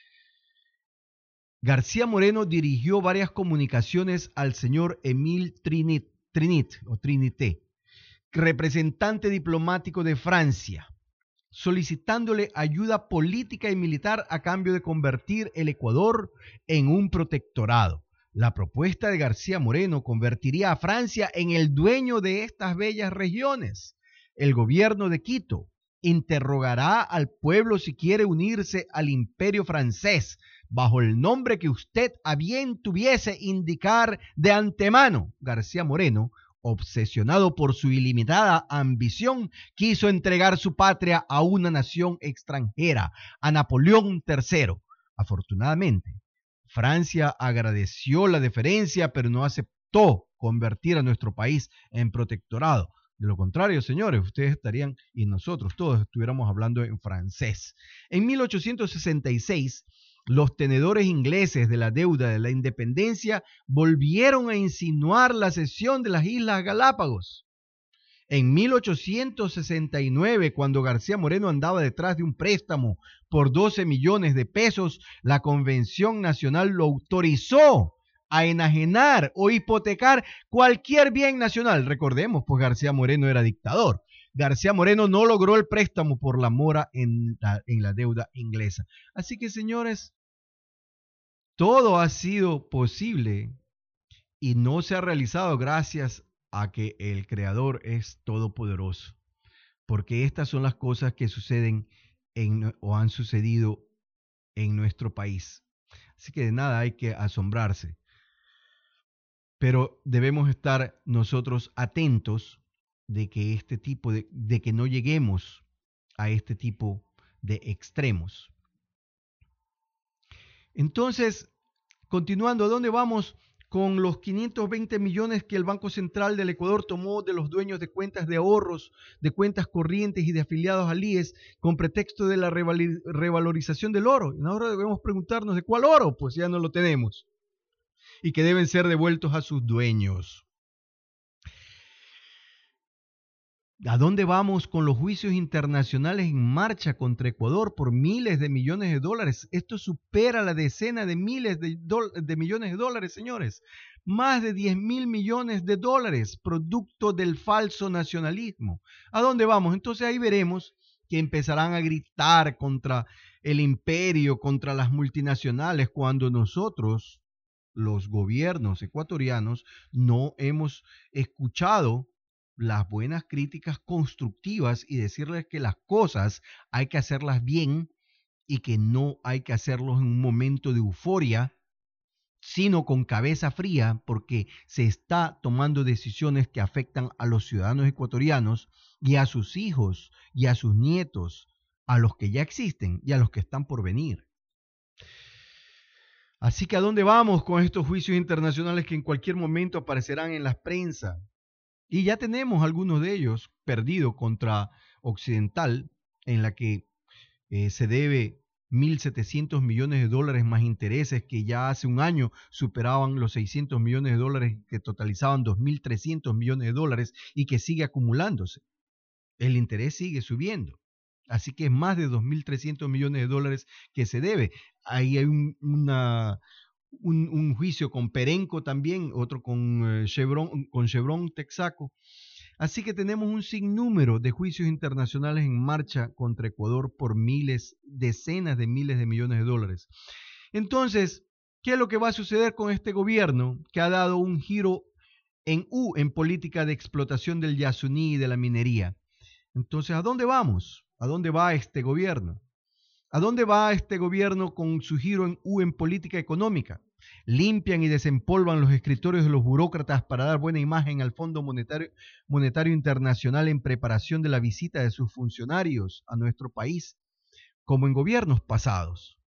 García Moreno dirigió varias comunicaciones al señor Émile Trinit, Trinit o Trinité, representante diplomático de Francia, solicitándole ayuda política y militar a cambio de convertir el Ecuador en un protectorado. La propuesta de García Moreno convertiría a Francia en el dueño de estas bellas regiones. El gobierno de Quito interrogará al pueblo si quiere unirse al imperio francés bajo el nombre que usted a bien tuviese indicar de antemano. García Moreno, obsesionado por su ilimitada ambición, quiso entregar su patria a una nación extranjera, a Napoleón tercero. Afortunadamente, Francia agradeció la deferencia, pero no aceptó convertir a nuestro país en protectorado. De lo contrario, señores, ustedes estarían, y nosotros todos estuviéramos hablando en francés. En mil ochocientos sesenta y seis, los tenedores ingleses de la deuda de la independencia volvieron a insinuar la cesión de las Islas Galápagos. En mil ochocientos sesenta y nueve, cuando García Moreno andaba detrás de un préstamo por doce millones de pesos, la Convención Nacional lo autorizó a enajenar o hipotecar cualquier bien nacional. Recordemos, pues García Moreno era dictador. García Moreno no logró el préstamo por la mora en la, en la deuda inglesa. Así que, señores, todo ha sido posible y no se ha realizado gracias a que el Creador es todopoderoso, porque estas son las cosas que suceden en, o han sucedido en nuestro país. Así que de nada hay que asombrarse, pero debemos estar nosotros atentos de que este tipo de, de que no lleguemos a este tipo de extremos. Entonces, continuando, ¿a dónde vamos con los quinientos veinte millones que el Banco Central del Ecuador tomó de los dueños de cuentas de ahorros, de cuentas corrientes y de afiliados al I E S con pretexto de la revalorización del oro? Y ahora debemos preguntarnos ¿de cuál oro? Pues ya no lo tenemos y que deben ser devueltos a sus dueños. ¿A dónde vamos con los juicios internacionales en marcha contra Ecuador por miles de millones de dólares? Esto supera la decena de miles de, de millones de dólares, señores. Más de diez mil millones de dólares, producto del falso nacionalismo. ¿A dónde vamos? Entonces ahí veremos que empezarán a gritar contra el imperio, contra las multinacionales, cuando nosotros, los gobiernos ecuatorianos, no hemos escuchado las buenas críticas constructivas y decirles que las cosas hay que hacerlas bien y que no hay que hacerlos en un momento de euforia, sino con cabeza fría, porque se está tomando decisiones que afectan a los ciudadanos ecuatorianos y a sus hijos y a sus nietos, a los que ya existen y a los que están por venir. Así que ¿a dónde vamos con estos juicios internacionales que en cualquier momento aparecerán en la prensa? Y ya tenemos algunos de ellos perdidos contra Occidental, en la que eh, se debe mil setecientos millones de dólares más intereses que ya hace un año superaban los seiscientos millones de dólares, que totalizaban dos mil trescientos millones de dólares y que sigue acumulándose. El interés sigue subiendo. Así que es más de dos mil trescientos millones de dólares que se debe. Ahí hay un, una... Un, un juicio con Perenco también, otro con, eh, Chevron, con Chevron Texaco. Así que tenemos un sinnúmero de juicios internacionales en marcha contra Ecuador por miles, decenas de miles de millones de dólares. Entonces, ¿qué es lo que va a suceder con este gobierno que ha dado un giro en U en política de explotación del Yasuní y de la minería? Entonces, ¿a dónde vamos? ¿A dónde va este gobierno? ¿A dónde va este gobierno con su giro en U en política económica? Limpian y desempolvan los escritorios de los burócratas para dar buena imagen al Fondo Monetario, Monetario Internacional en preparación de la visita de sus funcionarios a nuestro país, como en gobiernos pasados.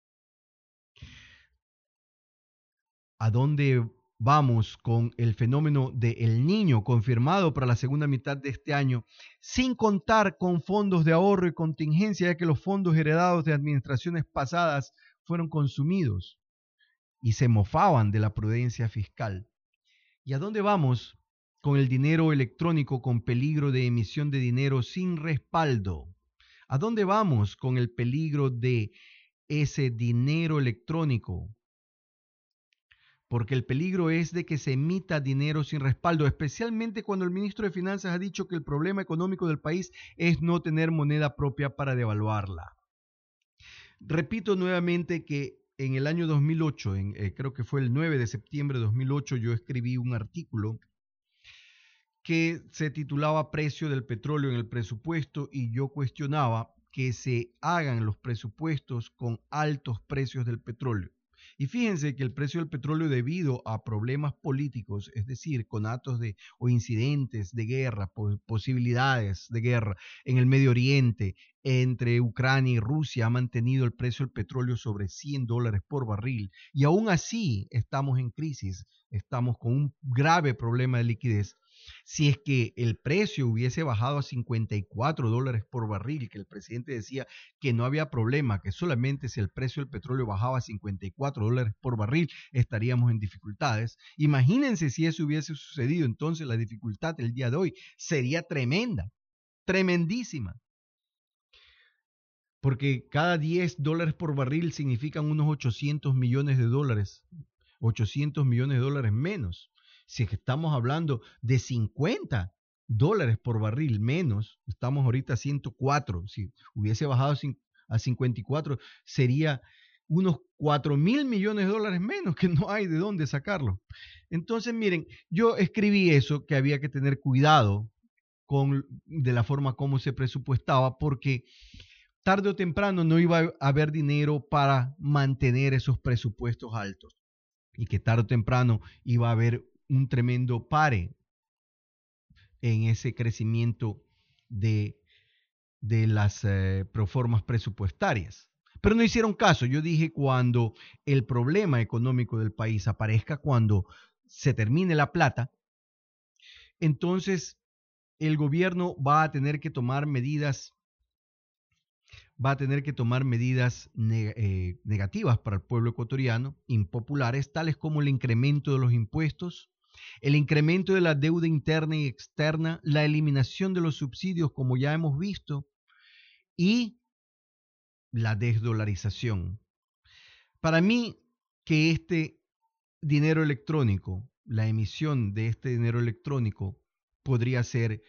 ¿A dónde vamos con el fenómeno de El Niño confirmado para la segunda mitad de este año, sin contar con fondos de ahorro y contingencia, ya que los fondos heredados de administraciones pasadas fueron consumidos y se mofaban de la prudencia fiscal? ¿Y a dónde vamos con el dinero electrónico con peligro de emisión de dinero sin respaldo? ¿A dónde vamos con el peligro de ese dinero electrónico? Porque el peligro es de que se emita dinero sin respaldo, especialmente cuando el ministro de Finanzas ha dicho que el problema económico del país es no tener moneda propia para devaluarla. Repito nuevamente que en el año dos mil ocho, en, eh, creo que fue el nueve de septiembre de dos mil ocho, yo escribí un artículo que se titulaba Precio del petróleo en el presupuesto, y yo cuestionaba que se hagan los presupuestos con altos precios del petróleo. Y fíjense que el precio del petróleo, debido a problemas políticos, es decir, con actos de, o incidentes de guerra, posibilidades de guerra en el Medio Oriente, entre Ucrania y Rusia, ha mantenido el precio del petróleo sobre cien dólares por barril. Y aún así estamos en crisis, estamos con un grave problema de liquidez. Si es que el precio hubiese bajado a cincuenta y cuatro dólares por barril, que el presidente decía que no había problema, que solamente si el precio del petróleo bajaba a cincuenta y cuatro dólares por barril estaríamos en dificultades. Imagínense si eso hubiese sucedido, entonces la dificultad del día de hoy sería tremenda, tremendísima. Porque cada diez dólares por barril significan unos ochocientos millones de dólares, ochocientos millones de dólares menos. Si es que estamos hablando de cincuenta dólares por barril menos, estamos ahorita a ciento cuatro, si hubiese bajado a cincuenta y cuatro sería unos cuatro mil millones de dólares menos, que no hay de dónde sacarlo. Entonces, miren, yo escribí eso, que había que tener cuidado con, de la forma como se presupuestaba, porque tarde o temprano no iba a haber dinero para mantener esos presupuestos altos y que tarde o temprano iba a haber un tremendo pare en ese crecimiento de, de las eh, proformas presupuestarias. Pero no hicieron caso. Yo dije, cuando el problema económico del país aparezca, cuando se termine la plata, entonces el gobierno va a tener que tomar medidas va a tener que tomar medidas neg eh, negativas para el pueblo ecuatoriano, impopulares, tales como el incremento de los impuestos, el incremento de la deuda interna y externa, la eliminación de los subsidios, como ya hemos visto, y la desdolarización. Para mí, que este dinero electrónico, la emisión de este dinero electrónico, podría ser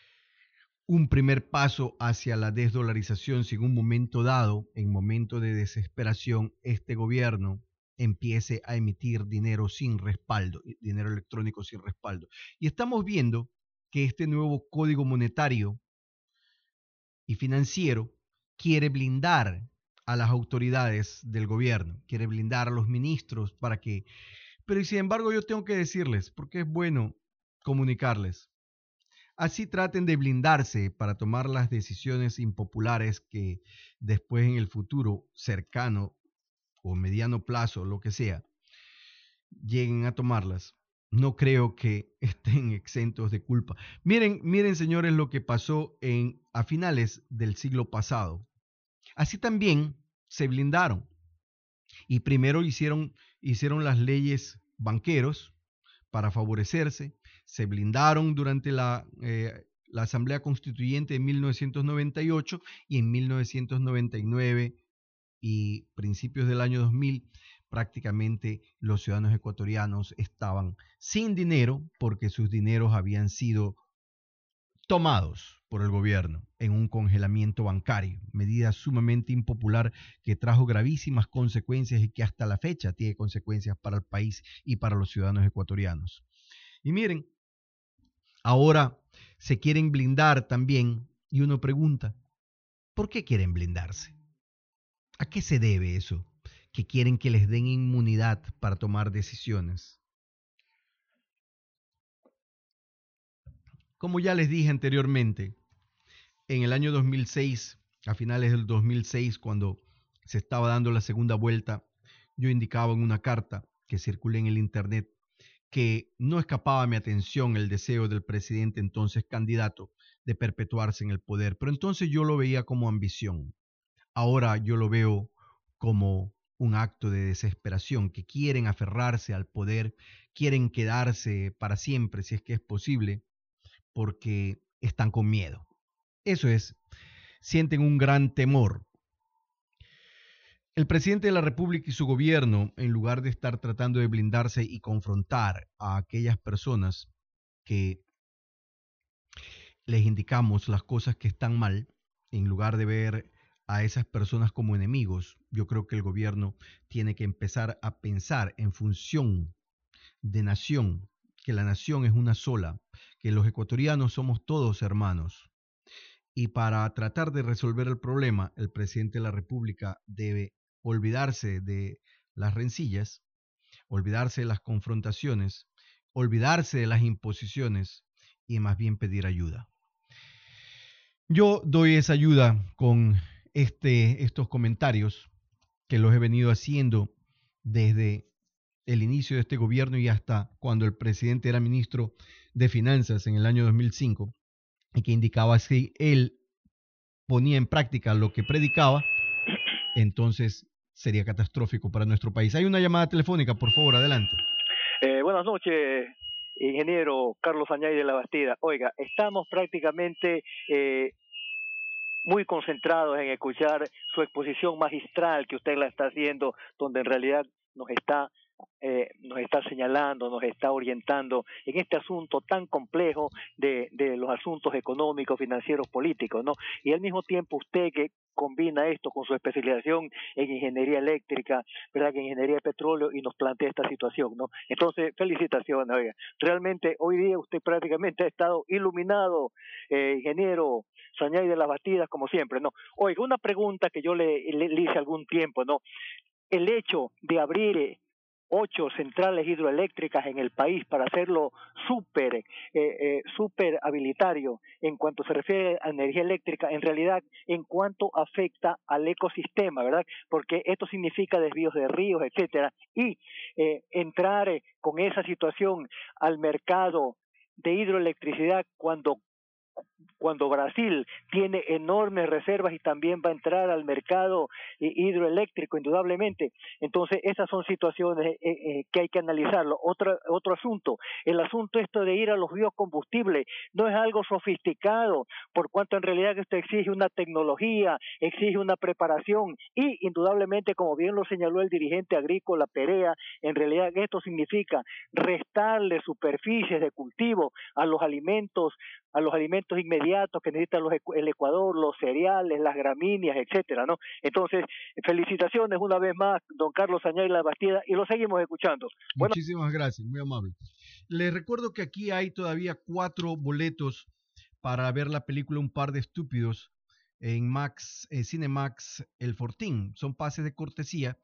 un primer paso hacia la desdolarización si en un momento dado, en momento de desesperación, este gobierno empiece a emitir dinero sin respaldo, dinero electrónico sin respaldo. Y estamos viendo que este nuevo código monetario y financiero quiere blindar a las autoridades del gobierno, quiere blindar a los ministros para que... Pero sin embargo yo tengo que decirles, porque es bueno comunicarles, así traten de blindarse para tomar las decisiones impopulares que después en el futuro cercano o mediano plazo, lo que sea, lleguen a tomarlas. No creo que estén exentos de culpa. Miren, miren señores lo que pasó en, a finales del siglo pasado. Así también se blindaron. Y primero hicieron, hicieron las leyes banqueros para favorecerse. Se blindaron durante la, eh, la Asamblea Constituyente de mil novecientos noventa y ocho y en mil novecientos noventa y nueve y principios del año dos mil prácticamente los ciudadanos ecuatorianos estaban sin dinero porque sus dineros habían sido tomados por el gobierno en un congelamiento bancario, medida sumamente impopular que trajo gravísimas consecuencias y que hasta la fecha tiene consecuencias para el país y para los ciudadanos ecuatorianos. Y miren, ahora se quieren blindar también y uno pregunta, ¿por qué quieren blindarse? ¿A qué se debe eso? Que quieren que les den inmunidad para tomar decisiones. Como ya les dije anteriormente, en el año dos mil seis, a finales del dos mil seis, cuando se estaba dando la segunda vuelta, yo indicaba en una carta que circulé en el internet que no escapaba a mi atención el deseo del presidente entonces candidato de perpetuarse en el poder, pero entonces yo lo veía como ambición. Ahora yo lo veo como un acto de desesperación, que quieren aferrarse al poder, quieren quedarse para siempre si es que es posible, porque están con miedo. Eso es, sienten un gran temor. El presidente de la República y su gobierno, en lugar de estar tratando de blindarse y confrontar a aquellas personas que les indicamos las cosas que están mal, en lugar de ver a esas personas como enemigos, yo creo que el gobierno tiene que empezar a pensar en función de nación, que la nación es una sola, que los ecuatorianos somos todos hermanos. Y para tratar de resolver el problema, el presidente de la República debe olvidarse de las rencillas, olvidarse de las confrontaciones, olvidarse de las imposiciones y más bien pedir ayuda. Yo doy esa ayuda con este, estos comentarios que los he venido haciendo desde el inicio de este gobierno y hasta cuando el presidente era ministro de Finanzas en el año dos mil cinco, y que indicaba si él ponía en práctica lo que predicaba, entonces sería catastrófico para nuestro país. Hay una llamada telefónica, por favor, adelante. Eh, buenas noches, ingeniero Carlos Añay de la Bastida. Oiga, estamos prácticamente eh, muy concentrados en escuchar su exposición magistral que usted la está haciendo, donde en realidad nos está eh, nos está señalando, nos está orientando en este asunto tan complejo de, de los asuntos económicos, financieros, políticos, ¿no? Y al mismo tiempo usted que combina esto con su especialización en ingeniería eléctrica, ¿verdad? Que en ingeniería de petróleo, y nos plantea esta situación, ¿no? Entonces, felicitaciones, oiga. Realmente hoy día usted prácticamente ha estado iluminado, eh, ingeniero Sañay de las Bastidas, como siempre, ¿no? Oiga, una pregunta que yo le, le, le hice algún tiempo, ¿no? El hecho de abrir eh, ocho centrales hidroeléctricas en el país para hacerlo súper eh, eh, súper habilitario en cuanto se refiere a energía eléctrica, en realidad en cuanto afecta al ecosistema, ¿verdad? Porque esto significa desvíos de ríos, etcétera, y eh, entrar eh, con esa situación al mercado de hidroelectricidad cuando cuando Brasil tiene enormes reservas y también va a entrar al mercado hidroeléctrico, indudablemente. Entonces, esas son situaciones eh, eh, que hay que analizarlo. Otro, otro asunto, el asunto esto de ir a los biocombustibles no es algo sofisticado, por cuanto en realidad esto exige una tecnología, exige una preparación y, indudablemente, como bien lo señaló el dirigente agrícola Perea, en realidad esto significa restarle superficies de cultivo a los alimentos, a los alimentos inmediatos que necesitan los, el Ecuador, los cereales, las gramíneas, etcétera, ¿no? Entonces, felicitaciones una vez más, don Carlos Sañay de la Bastida, y lo seguimos escuchando. Bueno, muchísimas gracias, muy amable. Les recuerdo que aquí hay todavía cuatro boletos para ver la película Un par de estúpidos en Max, eh, Cinemax El Fortín. Son pases de cortesía.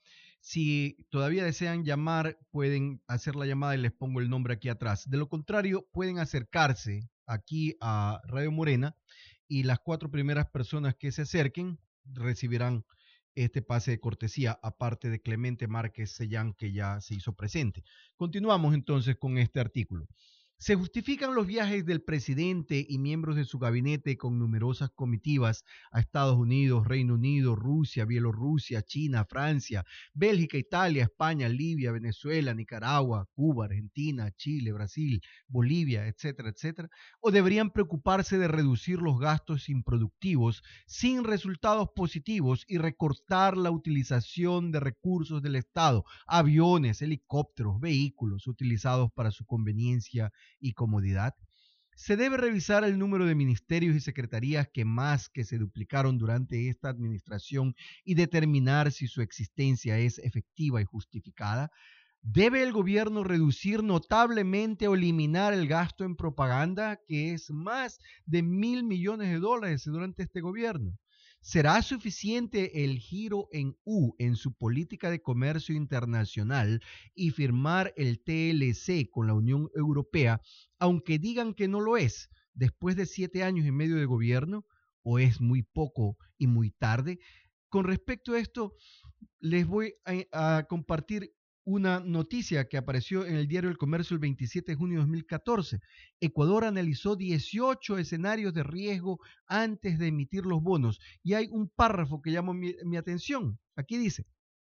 Si todavía desean llamar, pueden hacer la llamada y les pongo el nombre aquí atrás. De lo contrario, pueden acercarse aquí a Radio Morena y las cuatro primeras personas que se acerquen recibirán este pase de cortesía, aparte de Clemente Márquez Sellán, que ya se hizo presente. Continuamos entonces con este artículo. Se justifican los viajes del presidente y miembros de su gabinete con numerosas comitivas a Estados Unidos, Reino Unido, Rusia, Bielorrusia, China, Francia, Bélgica, Italia, España, Libia, Venezuela, Nicaragua, Cuba, Argentina, Chile, Brasil, Bolivia, etcétera, etcétera, o deberían preocuparse de reducir los gastos improductivos sin resultados positivos y recortar la utilización de recursos del Estado, aviones, helicópteros, vehículos utilizados para su conveniencia y comodidad. Se debe revisar el número de ministerios y secretarías que más que se duplicaron durante esta administración y determinar si su existencia es efectiva y justificada. ¿Debe el gobierno reducir notablemente o eliminar el gasto en propaganda, que es más de mil millones de dólares durante este gobierno? ¿Será suficiente el giro en U en su política de comercio internacional y firmar el T L C con la Unión Europea, aunque digan que no lo es, después de siete años y medio de gobierno? ¿O es muy poco y muy tarde? Con respecto a esto, les voy a, a compartir una noticia que apareció en el diario El Comercio el veintisiete de junio de dos mil catorce. Ecuador analizó dieciocho escenarios de riesgo antes de emitir los bonos. Y hay un párrafo que llama mi, mi atención. Aquí dice: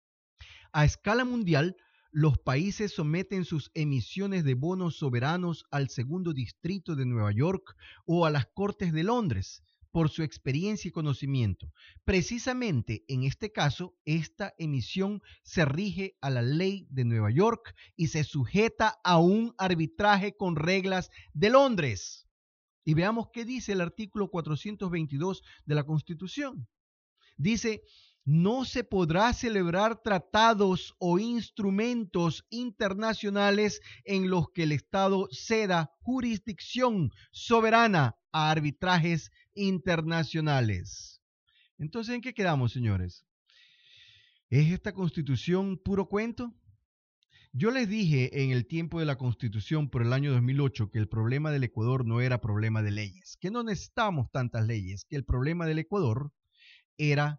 a escala mundial, los países someten sus emisiones de bonos soberanos al segundo distrito de Nueva York o a las Cortes de Londres, por su experiencia y conocimiento. Precisamente en este caso, esta emisión se rige a la ley de Nueva York y se sujeta a un arbitraje con reglas de Londres. Y veamos qué dice el artículo cuatrocientos veintidós de la Constitución. Dice: no se podrá celebrar tratados o instrumentos internacionales en los que el Estado ceda jurisdicción soberana a arbitrajes internacionales. Entonces, ¿en qué quedamos, señores? ¿Es esta Constitución puro cuento? Yo les dije en el tiempo de la Constitución por el año dos mil ocho que el problema del Ecuador no era problema de leyes, que no necesitamos tantas leyes, que el problema del Ecuador era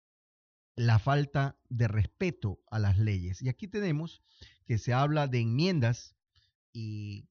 la falta de respeto a las leyes. Y aquí tenemos que se habla de enmiendas y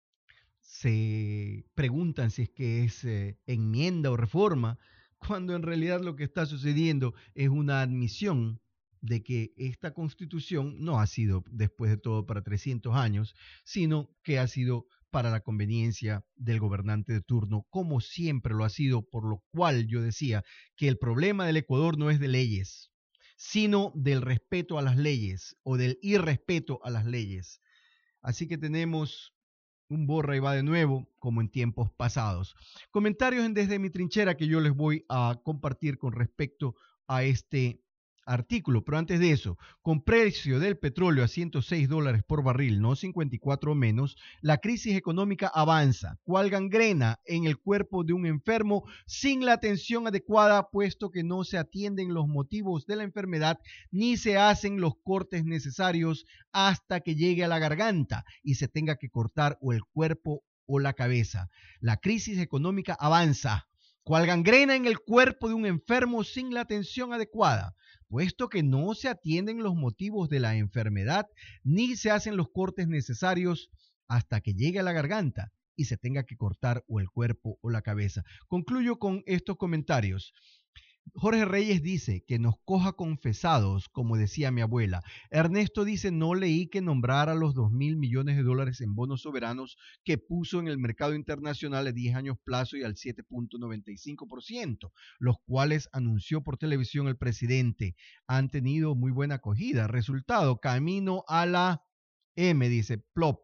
se preguntan si es que es eh, enmienda o reforma, cuando en realidad lo que está sucediendo es una admisión de que esta Constitución no ha sido, después de todo, para trescientos años, sino que ha sido para la conveniencia del gobernante de turno, como siempre lo ha sido, por lo cual yo decía que el problema del Ecuador no es de leyes, sino del respeto a las leyes o del irrespeto a las leyes. Así que tenemos un borra y va de nuevo, como en tiempos pasados. Comentarios en Desde mi Trinchera que yo les voy a compartir con respecto a este artículo, pero antes de eso, con precio del petróleo a ciento seis dólares por barril, no cincuenta y cuatro o menos, la crisis económica avanza, cual gangrena en el cuerpo de un enfermo sin la atención adecuada, puesto que no se atienden los motivos de la enfermedad ni se hacen los cortes necesarios hasta que llegue a la garganta y se tenga que cortar o el cuerpo o la cabeza. La crisis económica avanza, cual gangrena en el cuerpo de un enfermo sin la atención adecuada, puesto que no se atienden los motivos de la enfermedad ni se hacen los cortes necesarios hasta que llegue a la garganta y se tenga que cortar o el cuerpo o la cabeza. Concluyo con estos comentarios. Jorge Reyes dice que nos coja confesados, como decía mi abuela. Ernesto dice, no leí que nombrara los dos mil millones de dólares en bonos soberanos que puso en el mercado internacional a diez años plazo y al siete punto noventa y cinco por ciento, los cuales anunció por televisión el presidente. Han tenido muy buena acogida. Resultado, camino a la M, dice Plop.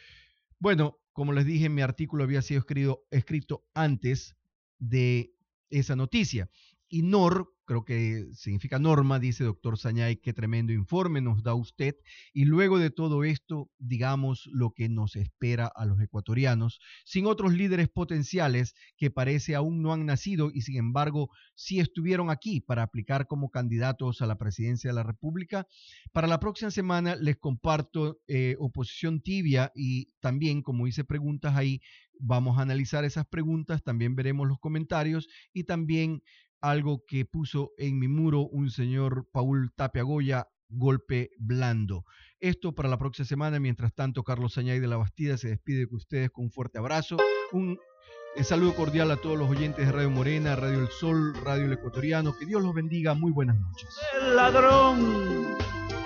Bueno, como les dije, mi artículo había sido escrito, escrito antes de esa noticia. Y Nor, creo que significa norma, dice doctor Sañay, qué tremendo informe nos da usted. Y luego de todo esto, digamos lo que nos espera a los ecuatorianos, sin otros líderes potenciales que parece aún no han nacido y sin embargo sí estuvieron aquí para aplicar como candidatos a la presidencia de la República. Para la próxima semana les comparto eh, oposición tibia y también, como hice preguntas ahí, vamos a analizar esas preguntas, también veremos los comentarios y también algo que puso en mi muro un señor Paul Tapia Goya, golpe blando. Esto para la próxima semana. Mientras tanto, Carlos Sañay de la Bastida se despide de ustedes con un fuerte abrazo. Un saludo cordial a todos los oyentes de Radio Morena, Radio El Sol, Radio El Ecuatoriano. Que Dios los bendiga. Muy buenas noches. El ladrón,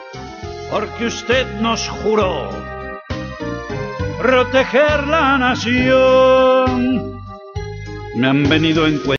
porque usted nos juró proteger la nación. Me han venido en cuenta.